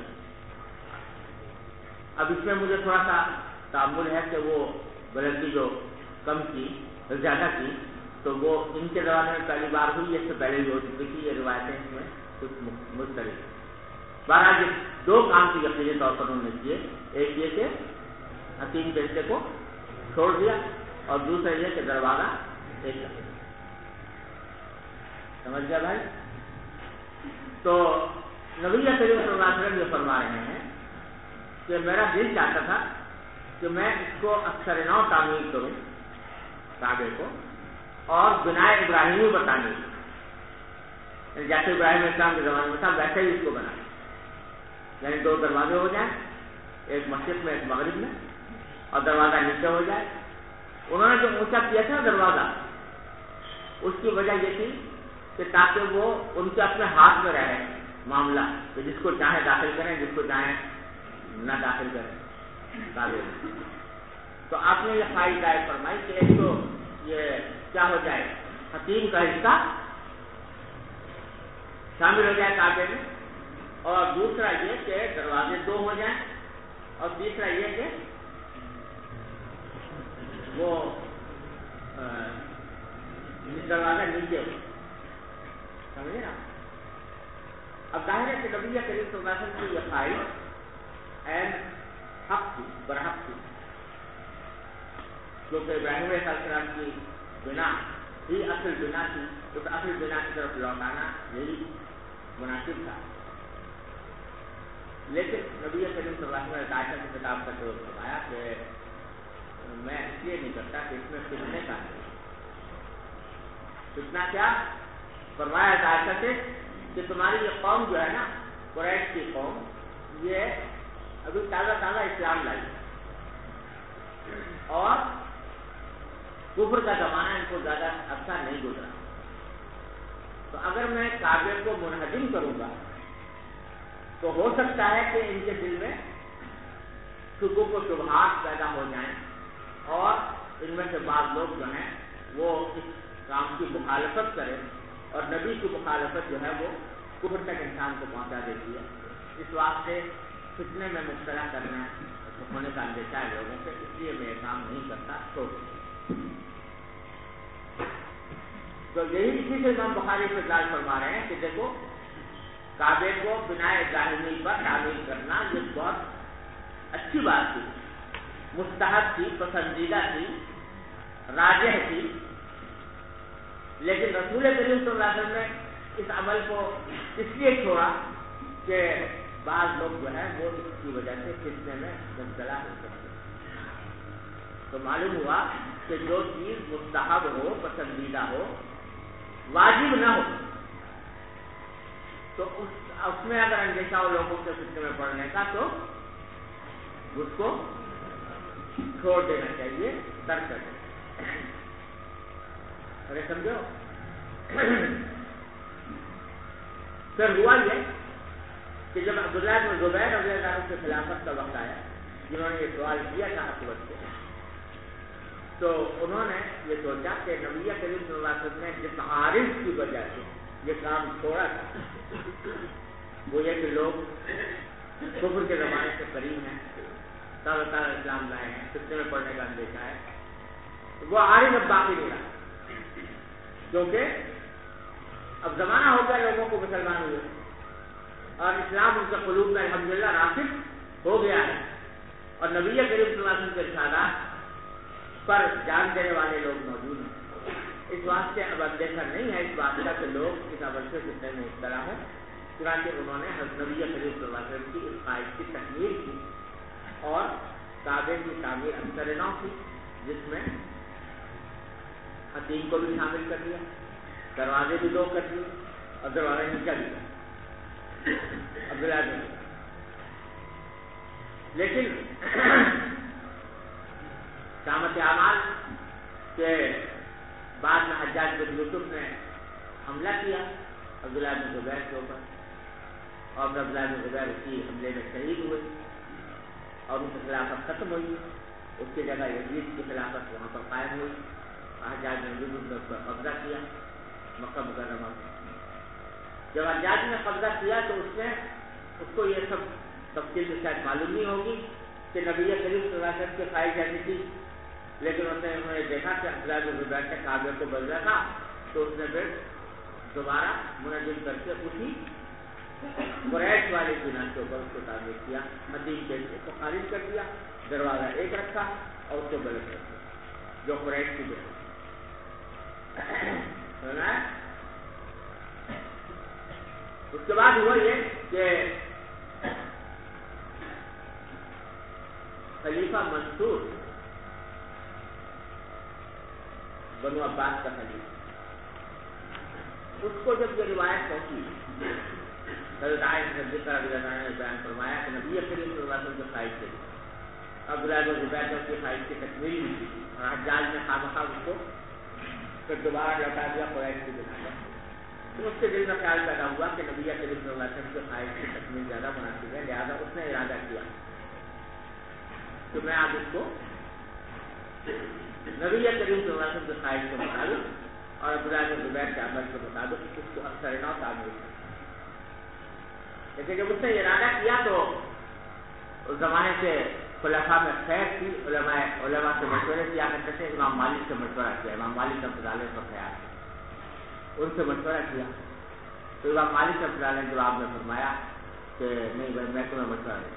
Speaker 2: اب اس میں مجھے تھوڑا سا تعمل ہے کہ وہ بلندی جو کم کی زیادہ کی تو وہ ان کے زمانے میں پہلی بار ہوئی, اس سے پہلے بھی ہو چکی تھی. یہ روایتیں اس میں کچھ مختلف. بہرحال یہ 2 کام کی یقینی طور پر انہوں نے کیے. ایک یہ کہ حتیم کے حصے کو چھوڑ دیا, اور دوسرا یہ کہ دروازہ 1 کر دیا. سمجھ گیا بھائی؟ تو نبی کریم صلی اللہ علیہ وسلم یہ فرما رہے ہیں کہ میرا دل چاہتا تھا کہ میں اس کو اکثر نو تعمیر کروں کعبے کو, اور بنائے ابراہیمی بتانے کی, جیسے ابراہیم علیہ السلام کے زمانے میں تھا ویسے ہی اس کو بنا, یعنی 2 دروازے ہو جائیں, ایک مشرق میں ایک مغرب میں, اور دروازہ نیچے ہو جائے. انہوں نے جو اونچا کیا تھا دروازہ, اس کی وجہ یہ تھی کہ تاکہ وہ ان کے اپنے ہاتھ میں رہے معاملہ, کہ جس کو چاہے داخل کریں, جس کو چاہیں نہ داخل کریں کعبے میں. تو آپ نے یہ خواہش ظاہر فرمائی کہ ایک تو یہ کیا ہو جائے, حتیم کا حصہ شامل ہو جائے کعبے میں, اور دوسرا یہ کہ دروازے 2 ہو جائیں, اور تیسرا یہ کہ وہ دروازہ نیچے ہو. سمجھے نا؟ اب ظاہر ہے کہ نبی کریم صلی اللہ علیہ وسلم کی یہ خواہش عین حق تھی, برحق تھی, کیونکہ ابراہیم علیہ السلام کی بنا ہی اصل بنا تھی. اس اصل بنا کی طرف لوٹانا یہی مناسب تھا. لیکن نبی کریم صلی اللہ علیہ وسلم نے عائشہ کی کتاب کا جو فرمایا کہ میں اس لیے نہیں کرتا کہ اس میں فتنے کا نہیں. فتنہ کیا فرمایا عائشہ سے کہ تمہاری یہ قوم جو ہے نا, قریش کی قوم, یہ ابھی تازہ تازہ اسلام لائی, اور کفر کا زمانہ ان کو زیادہ عرصہ نہیں گزرا. تو اگر میں کعبے کو منہدم کروں گا تو ہو سکتا ہے کہ ان کے دل میں شکوک و شبہات پیدا ہو جائیں, اور ان میں سے بعض لوگ جو ہیں وہ اس کام کی مخالفت کریں, اور نبی کی مخالفت جو ہے وہ کفر تک انسان کو پہنچا دیتی ہے. اس واسطے فتنے میں مبتلا کرنا ہونے کا اندیشہ ہے لوگوں سے, اس لیے میں یہ کام نہیں کرتا. تو یہی اسی سے امام بخاری سے ذکر فرما رہے ہیں کہ دیکھو کعبے کو بنائے ابراہیمی پر تعمیر کرنا یہ بہت اچھی بات تھی, مستحب تھی, پسندیدہ تھی, راجح تھی. لیکن رسول کریم صلی اللہ علیہ وسلم نے اس عمل کو اس لیے چھوڑا کہ بعض لوگ جو ہے وہ اس کی وجہ سے فتنے میں مبتلا ہو سکتے. تو معلوم ہوا کہ جو چیز مستحب ہو, پسندیدہ ہو, واجب نہ ہو, تو اس میں اگر اندیشہ ہو لوگوں کے فتنے میں پڑنے کا تو اس کو چھوڑ دینا چاہیے, ترک کر دینا. ارے سمجھو. پھر ہوا یہ کہ جب عبداللہ بن زبیر رضی اللہ عنہ کے خلافت کا وقت آیا, جنہوں نے یہ سوال کیا تھا حکومت سے, تو انہوں نے یہ سوچا کہ نبی کریم صلی اللہ علیہ وسلم نے جس عارض کی وجہ سے یہ کام چھوڑا تھا وہ یہ کہ لوگ کفر کے زمانے سے قریب ہیں, تازہ تازہ اسلام لائے ہیں, فتنے میں پڑنے کا اندیشہ ہے, وہ عارض اب باقی نہیں رہا, کیونکہ اب زمانہ ہو گیا لوگوں کو مسلمان ہوئے, اور اسلام ان کے قلوب میں الحمدللہ راسخ ہو گیا ہے, اور نبی کریم صلی اللہ علیہ وسلم کے رسالات پر جان دینے والے لوگ موجود ہیں. اس واسطے اب اندیشہ نہیں ہے اس بات کا کہ لوگ اس عمل سے فتنے میں مبتلا ہوں. چنانچہ انہوں نے حضرت نبی کریم صلی اللہ علیہ وسلم کی اس خواہش کی تکمیل کی, اور کعبے کی تعمیر اکثر نو کی, جس میں حتیم کو بھی شامل کر دیا, دروازے بھی 2 کر دیے, اور دروازہ نیچا بھی کر عبداللہ بن. لیکن شامت اعمال کے بعد میں حجاج بن یوسف نے حملہ کیا عبداللہ بن زبیر کے اوپر، اور عبداللہ بن زبیر اسی حملے میں شہید ہوئے اور ان کی خلافت ختم ہوئی. اس کی جگہ یزید کی خلافت وہاں پر قائم ہوئی. حجاج نے اس پر قبضہ کیا مکہ مکرمہ. جب حجاج نے قبضہ کیا تو اس کو یہ سب تفصیل سے شاید معلوم نہیں ہوگی کہ نبی کریم صلی اللہ علیہ وسلم کی خواہش ایسی تھی، لیکن انہوں نے دیکھا کہ عبداللہ بن زبیر کے کعبے کو بدلا تھا، تو اس نے پھر دوبارہ منظم کر کے اسی قریش والے بنا کے اوپر اس کو تعمیر کیا. مدین کے کو خارج کر دیا، دروازہ ایک رکھا اور اس کو بلند کر دیا جو قریش کی جگہ. اس کے بعد ہوا یہ کہ خلیفہ منصور بنو عباس کا خلیفہ، اس کو جب یہ روایت پہنچی حضرت عائشہ صدیقہ رضی اللہ عنہا نے بیان فرمایا کہ نبی کریم صلی اللہ علیہ وسلم کی خواہش تھی، عبداللہ بن زبیر نے اس کی خواہش کی تکمیل نہیں کی اور حجاج نے خامخواہ اس کو پھر دوبارہ لوٹا دیا قریش کی بنا پر. تو اس کے دل میں خیال پیدا ہوا کہ نبی کریم صلی اللہ علیہ وسلم کی خواہش کی تکمیل زیادہ مناسب ہے، لہٰذا اس نے ارادہ کیا کہ میں آج اس کو نبی کریم صلی اللہ علیہ وسلم کی خواہش کے مطابق اور عبداللہ بن زبیر کے عمل کے مطابق اس کو اکثر نو تعمیر کرتا. لیکن جب اس نے ارادہ کیا تو اس زمانے سے خلفاء میں خیر تھی، علماء سے مشورے کیا کرتے تھے. امام مالک سے مشورہ کیا، امام مالک رحمۃ اللہ علیہ پر خیال ان سے مشورہ کیا تو امام مالک رحمۃ اللہ علیہ نے جواب میں فرمایا کہ نہیں بھائی میں تمہیں مشورہ دوں،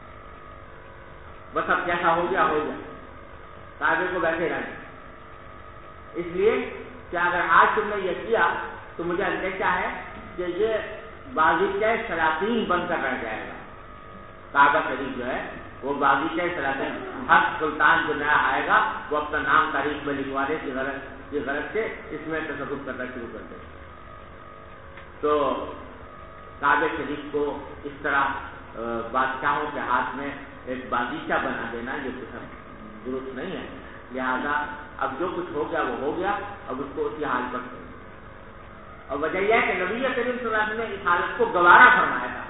Speaker 2: بس اب جیسا ہو گیا کعبے کو بیٹھے رہنا. اس لیے کہ اگر آج تم نے یہ کیا تو مجھے اندیشہ ہے کہ یہ باغیچہ سلاطین بن کر رہ جائے گا. کعبہ شریف جو ہے وہ باغیچہ سلاطین، ہر سلطان جو نیا آئے گا وہ اپنا نام تاریخ میں لکھوانے کی غرض سے اس میں تصرف کرنا شروع کر دے. تو کعبہ شریف کو اس طرح بادشاہوں کے ہاتھ میں ایک باغیچہ بنا دینا یہ کچھ درست نہیں ہے. لہذا ب جو کچھ ہو گیا وہ ہو گیا، اب اس کو اسی حال پر کریں. اور وجہ یہ ہے کہ نبی کریم صلی اللہ علیہ وسلم نے اس حالت کو گوارا فرمایا تھا.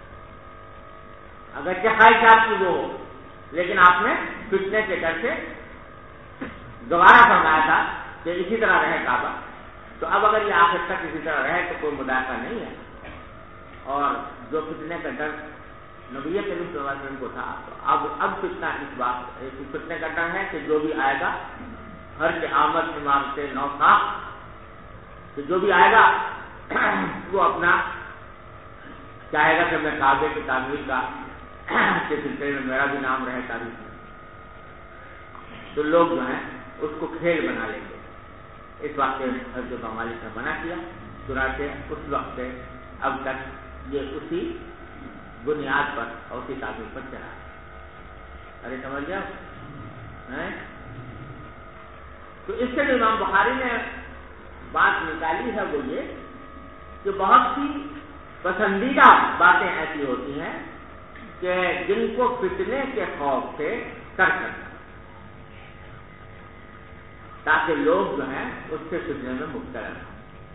Speaker 2: اگر خواہشات کی وہ ہو، لیکن آپ نے فتنے کے ڈر سے گوارا فرمایا تھا کہ اسی طرح رہے کعبہ. تو اب اگر یہ آخر تک اسی طرح رہے تو کوئی مداخلہ نہیں ہے. اور جو فتنے کا ڈر نبی کریم صلی اللہ علیہ وسلم کو تھا تو اب فتنہ اس بات فتنے کا ڈر ہے کہ جو بھی آئے گا ہر کے آمد عمارت نو خاص، تو جو بھی آئے گا وہ اپنا چاہے گا کہ میں کعبے کی تعمیر کا کے سلسلے میں میرا بھی نام رہے تاریخ میں. تو لوگ جو ہیں اس کو کھیل بنا لیں گے. اس وقت حضرت مالک نے منع کیا، چنانچہ اس وقت سے اب تک یہ اسی بنیاد پر اور اسی تعمیر پر چلا. ارے سمجھ گیا؟ تو اس سے جو امام بخاری نے بات نکالی ہے وہ یہ کہ بہت سی پسندیدہ باتیں ایسی ہوتی ہیں کہ جن کو فتنے کے خوف سے کر سکتے تاکہ لوگ جو ہیں اس سے فتنے میں مبتلا ہوں.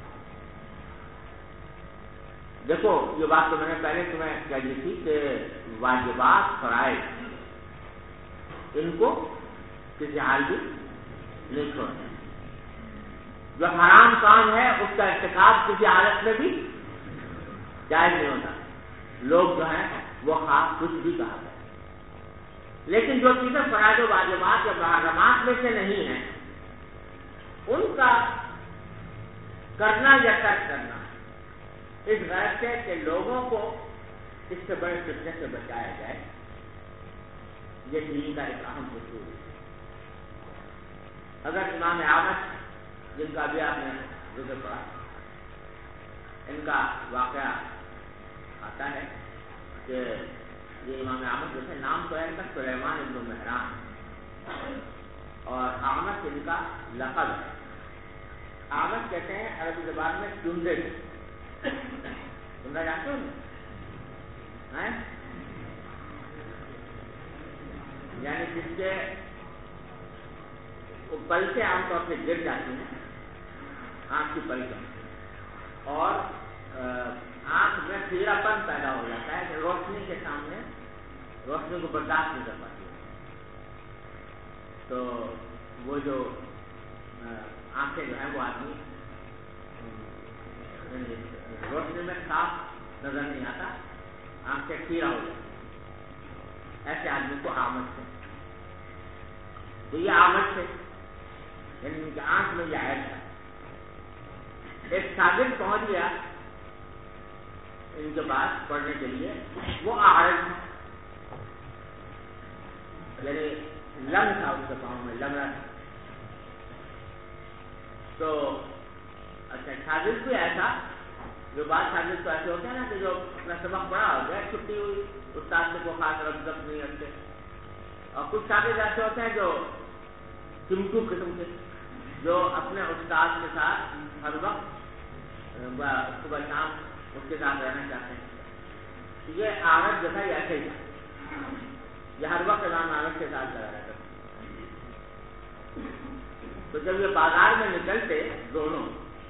Speaker 2: دیکھو یہ بات تو میں نے پہلے تمہیں کہہ دی تھی کہ واجبات فرائض ان کو کسی حال بھی نہیں چھوڑنا. جو حرام کام ہے اس کا ارتکاب کسی حالت میں بھی جائز نہیں ہوتا. لوگ جو ہیں وہ خاص کچھ بھی کہا ہے، لیکن جو چیزیں فرائض و واجبات یا محرمات میں سے نہیں ہیں ان کا کرنا یا ترک کرنا اس غرض سے کہ لوگوں کو اس سے بڑے فتنے سے بچایا جائے، یہ دین کا ایک اہم اصول ہے. اگر امام احمد جن کا بھی آپ نے ذکر پڑھا ان کا واقعہ آتا ہے کہ یہ امام احمد جیسے نام تو ہے ان کا سلیمان ابن مہران اور احمد ان کا لقب ہے. احمد کہتے ہیں عربی زبان میں چندے چندہ جانتے ہو یعنی جس کے پلکیں عام طور سے گر جاتی ہیں، آنکھ کی پلکیں اور آنکھ میں کھیرا پن پیدا ہو جاتا ہے کہ روشنی کے سامنے روشنی کو برداشت نہیں کر پاتی. تو وہ جو آنکھیں جو ہیں وہ آدمی روشنی میں صاف نظر نہیں آتا, آنکھیں کھیرا ہو جاتی, ایسے آدمی کو آمد ہے. تو یہ آمد ہے یعنی ان کی آنکھ میں یہ عیب ہے. ایک شاگرد پہنچ گیا ان کے پاس پڑھنے کے لیے, وہ آرز یعنی لم تھا اس کے پاؤں میں, لم رہا تھا. تو اچھا شاگرد بھی ایسا, جو بات شاگرد کو ایسے ہوتے ہیں نا کہ جو اپنا سبق پڑھا ہو گیا, چھٹی ہوئی, استاد سے کوئی خاص ربط نہیں رکھتے. اور کچھ شاگرد ایسے ہوتے ہیں جو چمٹو قسم کے, جو اپنے استاد کے ساتھ ہر وقت صبح شام اس کے ساتھ رہنا چاہتے ہیں. یہ آرز جو تھا یہ ایسے ہی تھا, یہ ہر وقت امام آرز کے ساتھ لگا رہتا تھا. تو جب یہ بازار میں نکلتے دونوں,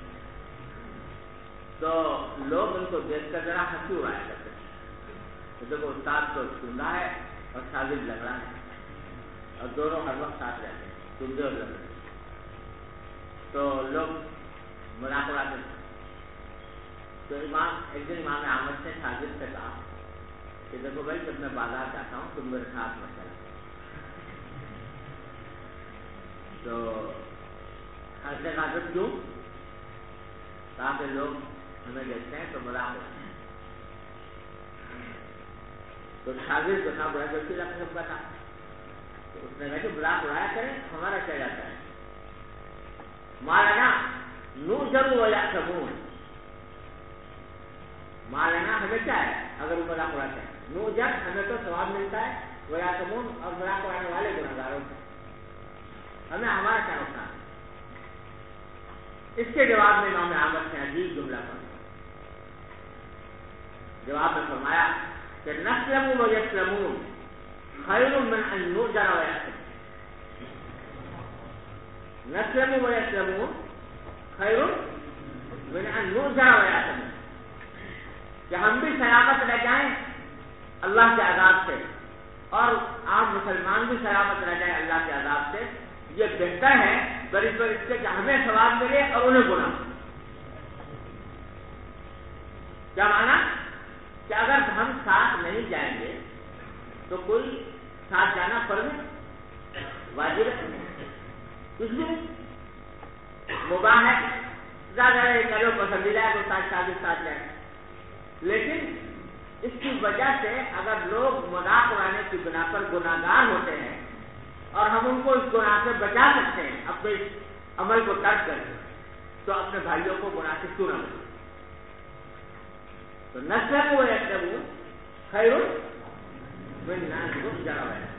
Speaker 2: تو لوگ ان کو دیکھ کر ذرا ہنسی اڑایا کرتے تھے. تو جب استاد کو چندا ہے اور شاگرد لگ رہا ہے, اور دونوں ہر وقت ساتھ رہتے ہیں, چندے اور لگ رہے. تو لوگ مذاق اڑاتے تھے. تو ایک دن امام احمد نے شاگرد سے کہا کہ دیکھو بھائی, جب میں بازار جاتا ہوں تم میرے ساتھ مت چلا. تو حضرت نے کہا کیوں؟ کہا کہ لوگ ہمیں دیکھتے ہیں تو مذاق اڑاتے ہیں. تو شاگرد جو تھا بڑا جلدی رکھنے کا تھا, تو اس نے کہا کہ مذاق اڑایا کریں, ہمارا کیا جاتا ہے, مالانا نوجر و یعتمون, مالانا ہمیں کیا ہے اگر وہ مذاق اڑاتے ہیں, نوجر ہمیں تو ثواب ملتا ہے, و یعتمون اور مذاق اڑانے والے گنہگاروں کو ہمیں ہمارا کیا نقصان ہے. اس کے جواب میں امام احمد نے عجیب جملہ فرمایا. جواب میں فرمایا کہ نسلم و یسلمون خیر من ان نوجر و یعتمون, نسلم و یسلمون خیر من ان نوجر و یعتمون, کہ ہم بھی سلامت رہ جائیں اللہ کے عذاب سے, اور آپ مسلمان بھی سلامت رہ جائیں اللہ کے عذاب سے, یہ بہتر ہے غریب پر اس کے کہ ہمیں ثواب ملے اور انہیں گناہ. کیا مانا کہ اگر ہم ساتھ نہیں جائیں گے تو کوئی ساتھ جانا فرض ہے, واجب ہے, کچھ بھی مباح ہے, زیادہ کرو پسندیدہ ہے تو ساتھ جائیں. لیکن اس کی وجہ سے اگر لوگ مذاق اڑانے کی بنا پر گناہگار ہوتے ہیں اور ہم ان کو اس گناہ سے بچا سکتے ہیں اپنے عمل کو ترک کر کے, تو اپنے بھائیوں کو گناہ سے کیوں نہ بچائیں. تو نسلم و یسلمون خیر من ان نوجر و یعتمون,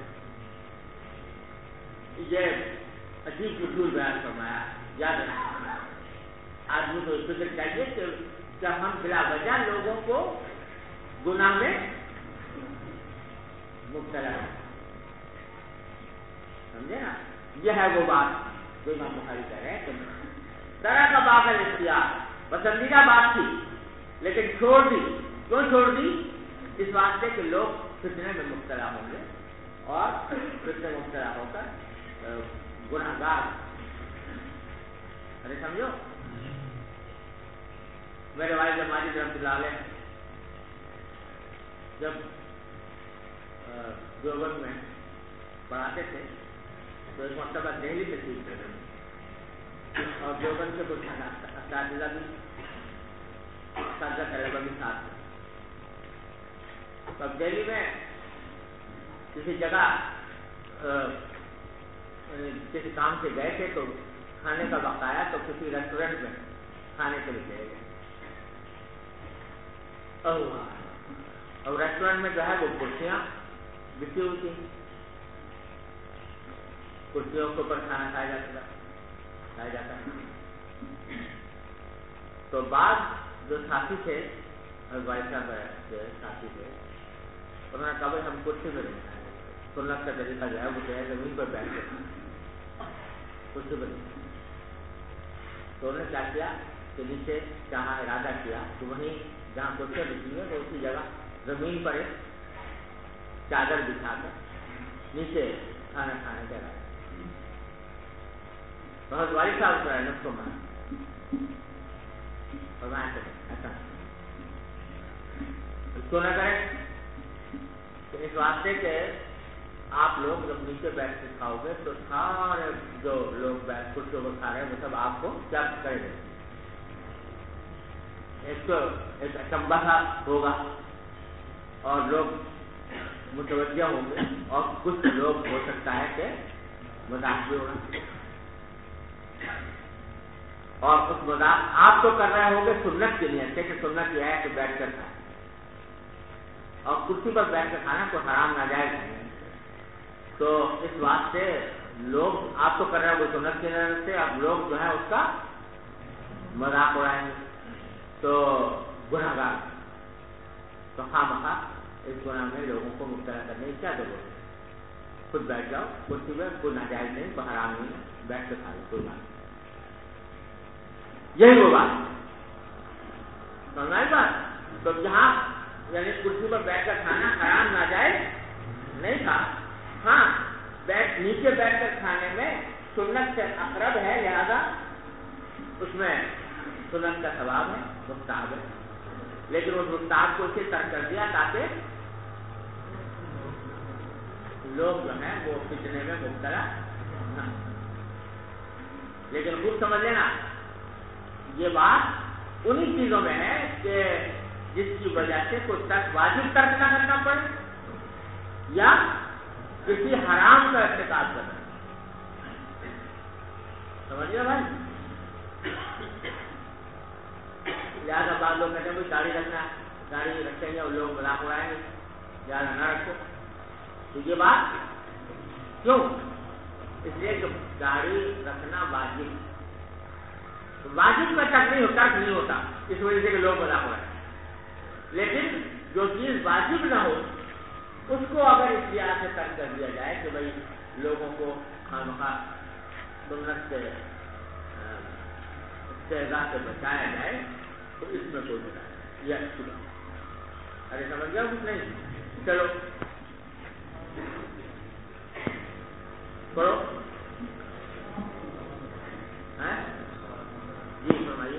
Speaker 2: یہ عجیب اصول بیان فرمایا. یاد رکھنا آدمی کو فکر چاہیے کہ ہم بلا وجہ لوگوں کو گناہ میں مبتلا ہے, سمجھے نا. یہ ہے وہ بات جو امام بخاری کہہ رہے ہیں کہ طرح کا باغ اختیار پسندیدہ بات تھی لیکن چھوڑ دی. کیوں چھوڑ دی؟ اس واسطے کہ لوگ فتنے میں مبتلا ہوں گے اور فتنے میں مبتلا ہو کر گناہگار. ارے سمجھو, میرے والد ماجد رحمۃ اللہ علیہ جب دیوبند میں پڑھاتے تھے تو ایک مرتبہ دہلی سے تشریف لے گئے, اور دیوبند سے کچھ اساتذہ بھی طلبہ بھی ساتھ تھے. تب دہلی میں کسی جگہ کسی کام سے گئے تھے تو کھانے کا وقت آیا تو کسی ریسٹورینٹ میں کھانے کے لیے گئے. اور ریسٹورینٹ میں جو ہے وہ کرسیاں بچھی ہوئی تھی, کرسیوں کے اوپر کھانا کھایا جاتا ہے. تو بعض جو ساتھی تھے, بھائی صاحب جو ساتھی تھے, انہوں نے کہا بھائی ہم کرسی میں نہیں کھائیں, سنت کا طریقہ جو ہے وہ جو ہے زمین پر بیٹھ کے کرسی پر نہیں. تو انہوں نے کیا کیا کے نیچے چاہا ارادہ کیا کہ وہیں جہاں کرسیاں بچھی ہیں وہ اسی جگہ زمین پر ایک چادر بچھا کر نیچے کھانا کھانے کا ارادہ. بہت والد صاحب کا نفس کو مانا فرمایا کہ ایسا اس کو نہ کریں. اس واسطے کہ آپ لوگ جب نیچے بیٹھ کے کھاؤ گے تو سارے جو لوگ بیٹھ کرسیوں پر کھا رہے ہیں وہ سب آپ کو کیا کریں گے. ایک تو ایک اچمبا ہوگا اور لوگ متوجہ ہوں گے اور کچھ لوگ ہو سکتا ہے کہ مذاق بھی ہوگا اور اس مذاق آپ تو کر رہے ہوں گے سنت کے لیے کہ سنت یہ ہے کہ بیٹھ کر کھائیں اور کرسی پر بیٹھ کر کھانا کوئی حرام ناجائز نہیں. تو اس واسطے لوگ آپ تو کر رہے ہیں وہ سنت کی نظر سے اب لوگ جو ہے اس کا مذاق اڑائیں گے تو گناہ گار. تو خواہ اس گناہ میں لوگوں کو مبتلا کرنے کی کیا ضرورت ہے. خود بیٹھ جاؤ کرسی میں کوئی ناجائز نہیں کوئی حرام نہیں ہے بیٹھ کے کھا لو کوئی بات نہیں. یہی وہ بات سمجھائی بات. تو جہاں یعنی کرسی پر بیٹھ کر کھانا حرام ناجائز نہیں تھا. ہاں نیچے بیٹھ کر کھانے میں سنت سے اقرب ہے لہذا اس میں سنت کا ثواب ہے مستحب ہے. لیکن اس مستحب کو اسے ترک کر دیا تاکہ لوگ جو ہیں وہ فتنے میں مبتلا نہ. لیکن خود سمجھ لینا یہ بات انہی چیزوں میں ہے کہ جس کی وجہ سے کوئی ترک واجب ترک نہ کرنا پڑے یا کسی حرام کا ارتکاب کرنا. سمجھیے بھائی. لہٰذا بعض لوگ کہتے ہیں کوئی داڑھی رکھنا داڑھی رکھیں گے اور لوگ مذاق اڑائیں گے لہٰذا نہ رکھو. تو یہ بات کیوں؟ اس لیے کہ داڑھی رکھنا واجب کا ترک نہیں ہوتا اس وجہ سے کہ لوگ مذاق اڑائیں. لیکن جو چیز واجب نہ ہو اس کو اگر اس لحاظ سے ترک کر دیا جائے کہ بھائی لوگوں کو خامخواہ سنت سے استہزاء سے بچایا جائے تو اس میں کوئی بتا نہیں. یہ اچھی بات. ارے سمجھ گیا کچھ نہیں. چلو کرو. جی فرمائیے.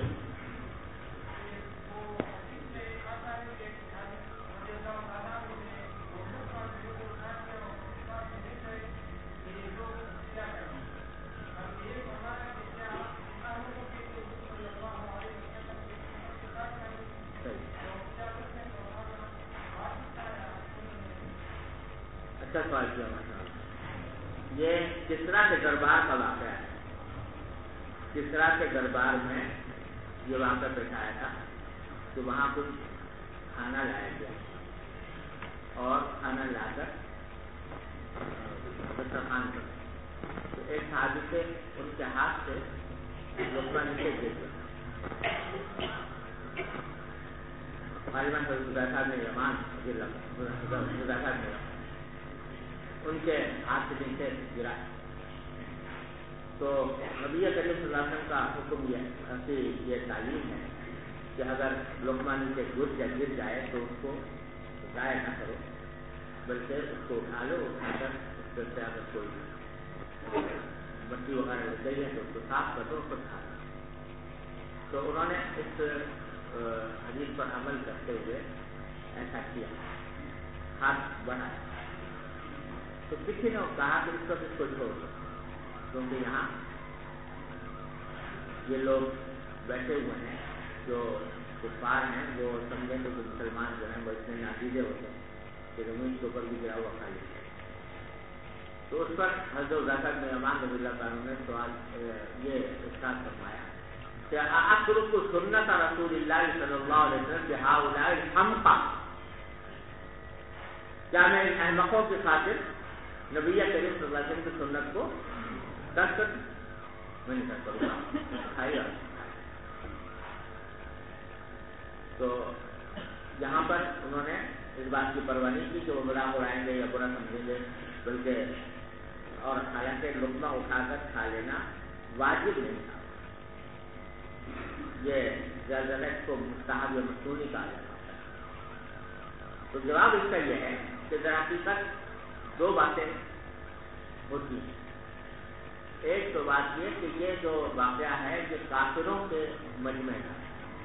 Speaker 2: اچھا سوال کیا یہ کسرا کے دربار کا واقعہ ہے. کسرا کے دربار میں یہ واقعہ پیش آیا تھا کہ وہاں کچھ کھانا لایا گیا اور کھانا لا کر دسترخوان پر تو ایک صحابی سے ان کے ہاتھ سے لقمہ نیچے گر گیا. غالباً حضرت نے یمان ان کے ہاتھ سے نیچے گرا. تو نبی کریم صلی اللہ علیہ وسلم کا حکم یہ تعلیم ہے کہ اگر لقمہ نیچے گر جائے تو اس کو ضائع نہ کرو بلکہ اس کو اٹھا لو. اٹھا کر اس سے اگر کوئی مٹی وغیرہ لگ گئی ہے تو اس کو صاف کر دو اس کو کھا لو. تو انہوں نے اس حدیث پر عمل کرتے ہوئے ایسا کیا. ہاتھ بڑھایا تو کسی نے کہا کہ اس وقت اس کو چھوڑ دو کیونکہ یہاں یہ لوگ بیٹھے ہوئے ہیں جو کفار ہیں وہ سمجھیں گے کہ مسلمان جو ہیں وہ اتنے نادیدے ہوتے ہیں کہ زمین کے اوپر بھی گرا ہوا کھا لیتے ہیں. تو اس پر حضرت ذاکر نے امان رضی اللہ تعالیٰ نے سوال یہ ارشاد فرمایا کہ اترک سنت رسول اللہ صلی اللہ علیہ وسلم بہؤلاء الحمقى. کیا میں ان احمقوں کی خاطر نبی کریم صلی اللہ علیہ وسلم کی سنت کو ترک کر میں نہیں کرتا کھائی. تو یہاں پر انہوں نے اس بات کی پرواہ نہیں کی کہ وہ مذاق اڑائیں گے یا برا سمجھیں گے بلکہ اور حالانکہ لقمہ اٹھا کر کھا لینا واجب نہیں تھا یہ زلزلہ کو مستحب یا مصنوعی کہا جاتا ہے؟ تو جواب اس کا یہ ہے کہ در حقیقت دو باتیں ہوتی ہیں. ایک تو بات یہ کہ یہ جو واقعہ ہے یہ کافروں کے مجمع کا،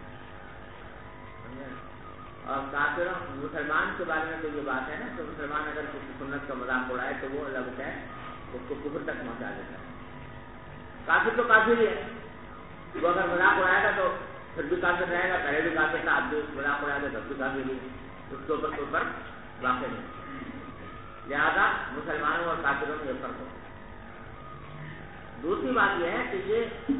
Speaker 2: اور کافروں مسلمان کے بارے میں تو یہ بات ہے نا کہ مسلمان اگر کسی سنت کا مذاق اڑائے تو وہ لفظ ہے اس کو کفر تک پہنچا دیتا ہے. کافر تو کافر ہی ہے، وہ اگر مذاق اڑائے گا تو پھر بھی کافر رہے گا، پہلے بھی کافر تھا، اب بھی مذاق اڑائے گا تب بھی کافر ہی، اس کے اوپر کوئی فرق واقع نہیں. لہٰذا مسلمانوں اور کافروں میں یہ فرق ہوتا ہے. دوسری بات یہ ہے کہ یہ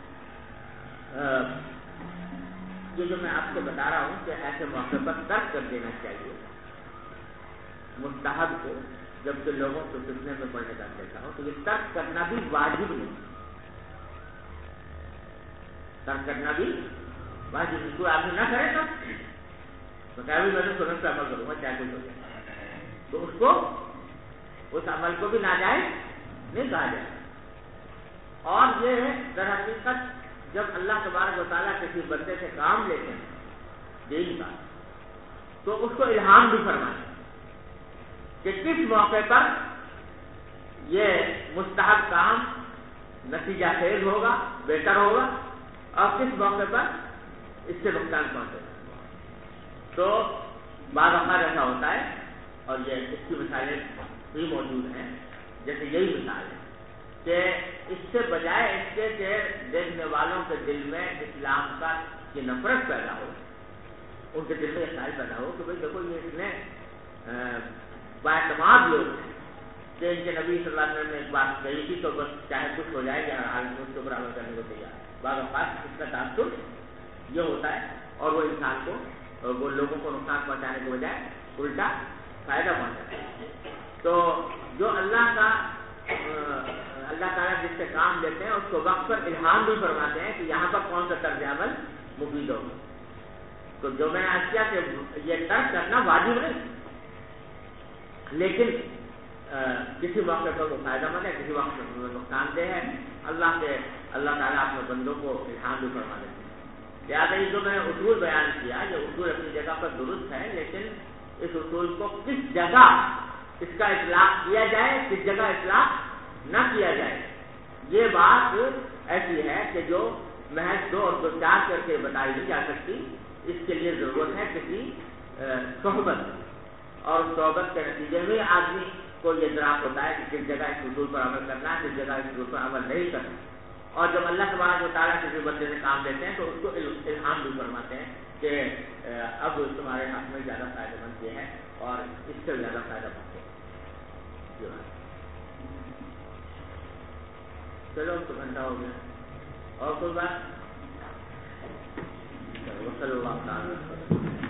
Speaker 2: جو میں آپ کو بتا رہا ہوں کہ ایسے موقع پر ترک کر دینا چاہیے مستحب کو، جبکہ لوگوں کو فتنے میں پڑنے کا دیتا ہو، تو یہ ترک کرنا بھی واجب نہیں، ترک کرنا بھی واجب نہیں. کوئی آدمی نہ کرے تو کیا بھی میں نے سنت پہ عمل کروں گا چاہے کچھ ہو جائے، تو اس کو اس عمل کو بھی ناجائز نہیں کہا جائے. اور یہ در حقیقت جب اللہ تبارک و تعالیٰ کسی بندے سے کام لیتے ہیں دین کا، تو اس کو الہام بھی فرمائیں کہ کس موقع پر یہ مستحب کام نتیجہ خیز ہوگا، بہتر ہوگا، اور کس موقع پر اس سے نقصان پہنچے گا. تو بعض اوقات ایسا ہوتا ہے، اور یہ اس کی مثالیں بھی موجود ہیں. جیسے یہی مثال ہے کہ اس سے بجائے اس کے کہ دیکھنے والوں کے دل میں اسلام کا کی نفرت پیدا ہو، ان کے دل میں یہ خیال پیدا ہو کہ بھائی دیکھو یہ اتنے بااعتماد لوگ ہیں کہ ان کے نبی صلی اللہ علیہ وسلم نے ایک بات کہی تھی تو بس چاہے کچھ ہو جائے کہ ہر حال میں اس کے اوپر عمل کرنے کو تیار ہے. بعض اوقات اس کا تاثر یہ ہوتا ہے اور وہ انسان کو، وہ لوگوں کو نقصان پہنچانے کے بجائے الٹا فائدہ پہنچاتا ہے. تو جو اللہ تعالیٰ جس سے کام لیتے ہیں اس کو وقت پر الہام بھی فرماتے ہیں کہ یہاں پر کون سا طرز عمل مفید ہوگا. تو جو میں نے آج کیا کہ یہ ترک کرنا واجب نہیں، لیکن کسی موقع پر وہ فائدہ مند ہے، کسی وقت پر نقصان دہ ہے. اللہ تعالیٰ اپنے بندوں کو الہام بھی فرما دیتے ہیں. لہٰذا یہ جو میں نے اصول بیان کیا، یہ اصول اپنی جگہ پر درست ہے، لیکن اس اصول کو کس جگہ اس کا اطلاق کیا جائے، کس جگہ اطلاق نہ کیا جائے، یہ بات ایسی ہے کہ جو محض 2 اور 2 4 کر کے بتائی نہیں جا سکتی. اس کے لیے ضرورت ہے کسی صحبت، اور صحبت کے نتیجے میں آدمی کو یہ ادراک ہوتا ہے کہ کس جگہ اس اصول پر عمل کرنا ہے، کس جگہ اس اصول پر عمل نہیں کرنا. اور جب اللہ تبارک و تعالیٰ کسی بندے سے کام لیتے ہیں تو اس کو الہام بھی فرماتے ہیں کہ اب تمہارے حق میں زیادہ فائدہ مند یہ ہے اور اس سے زیادہ فائدہ مند ہے. چلو تو گھنٹہ ہو گیا، اور کوئی بات؟ صلی اللہ تعالی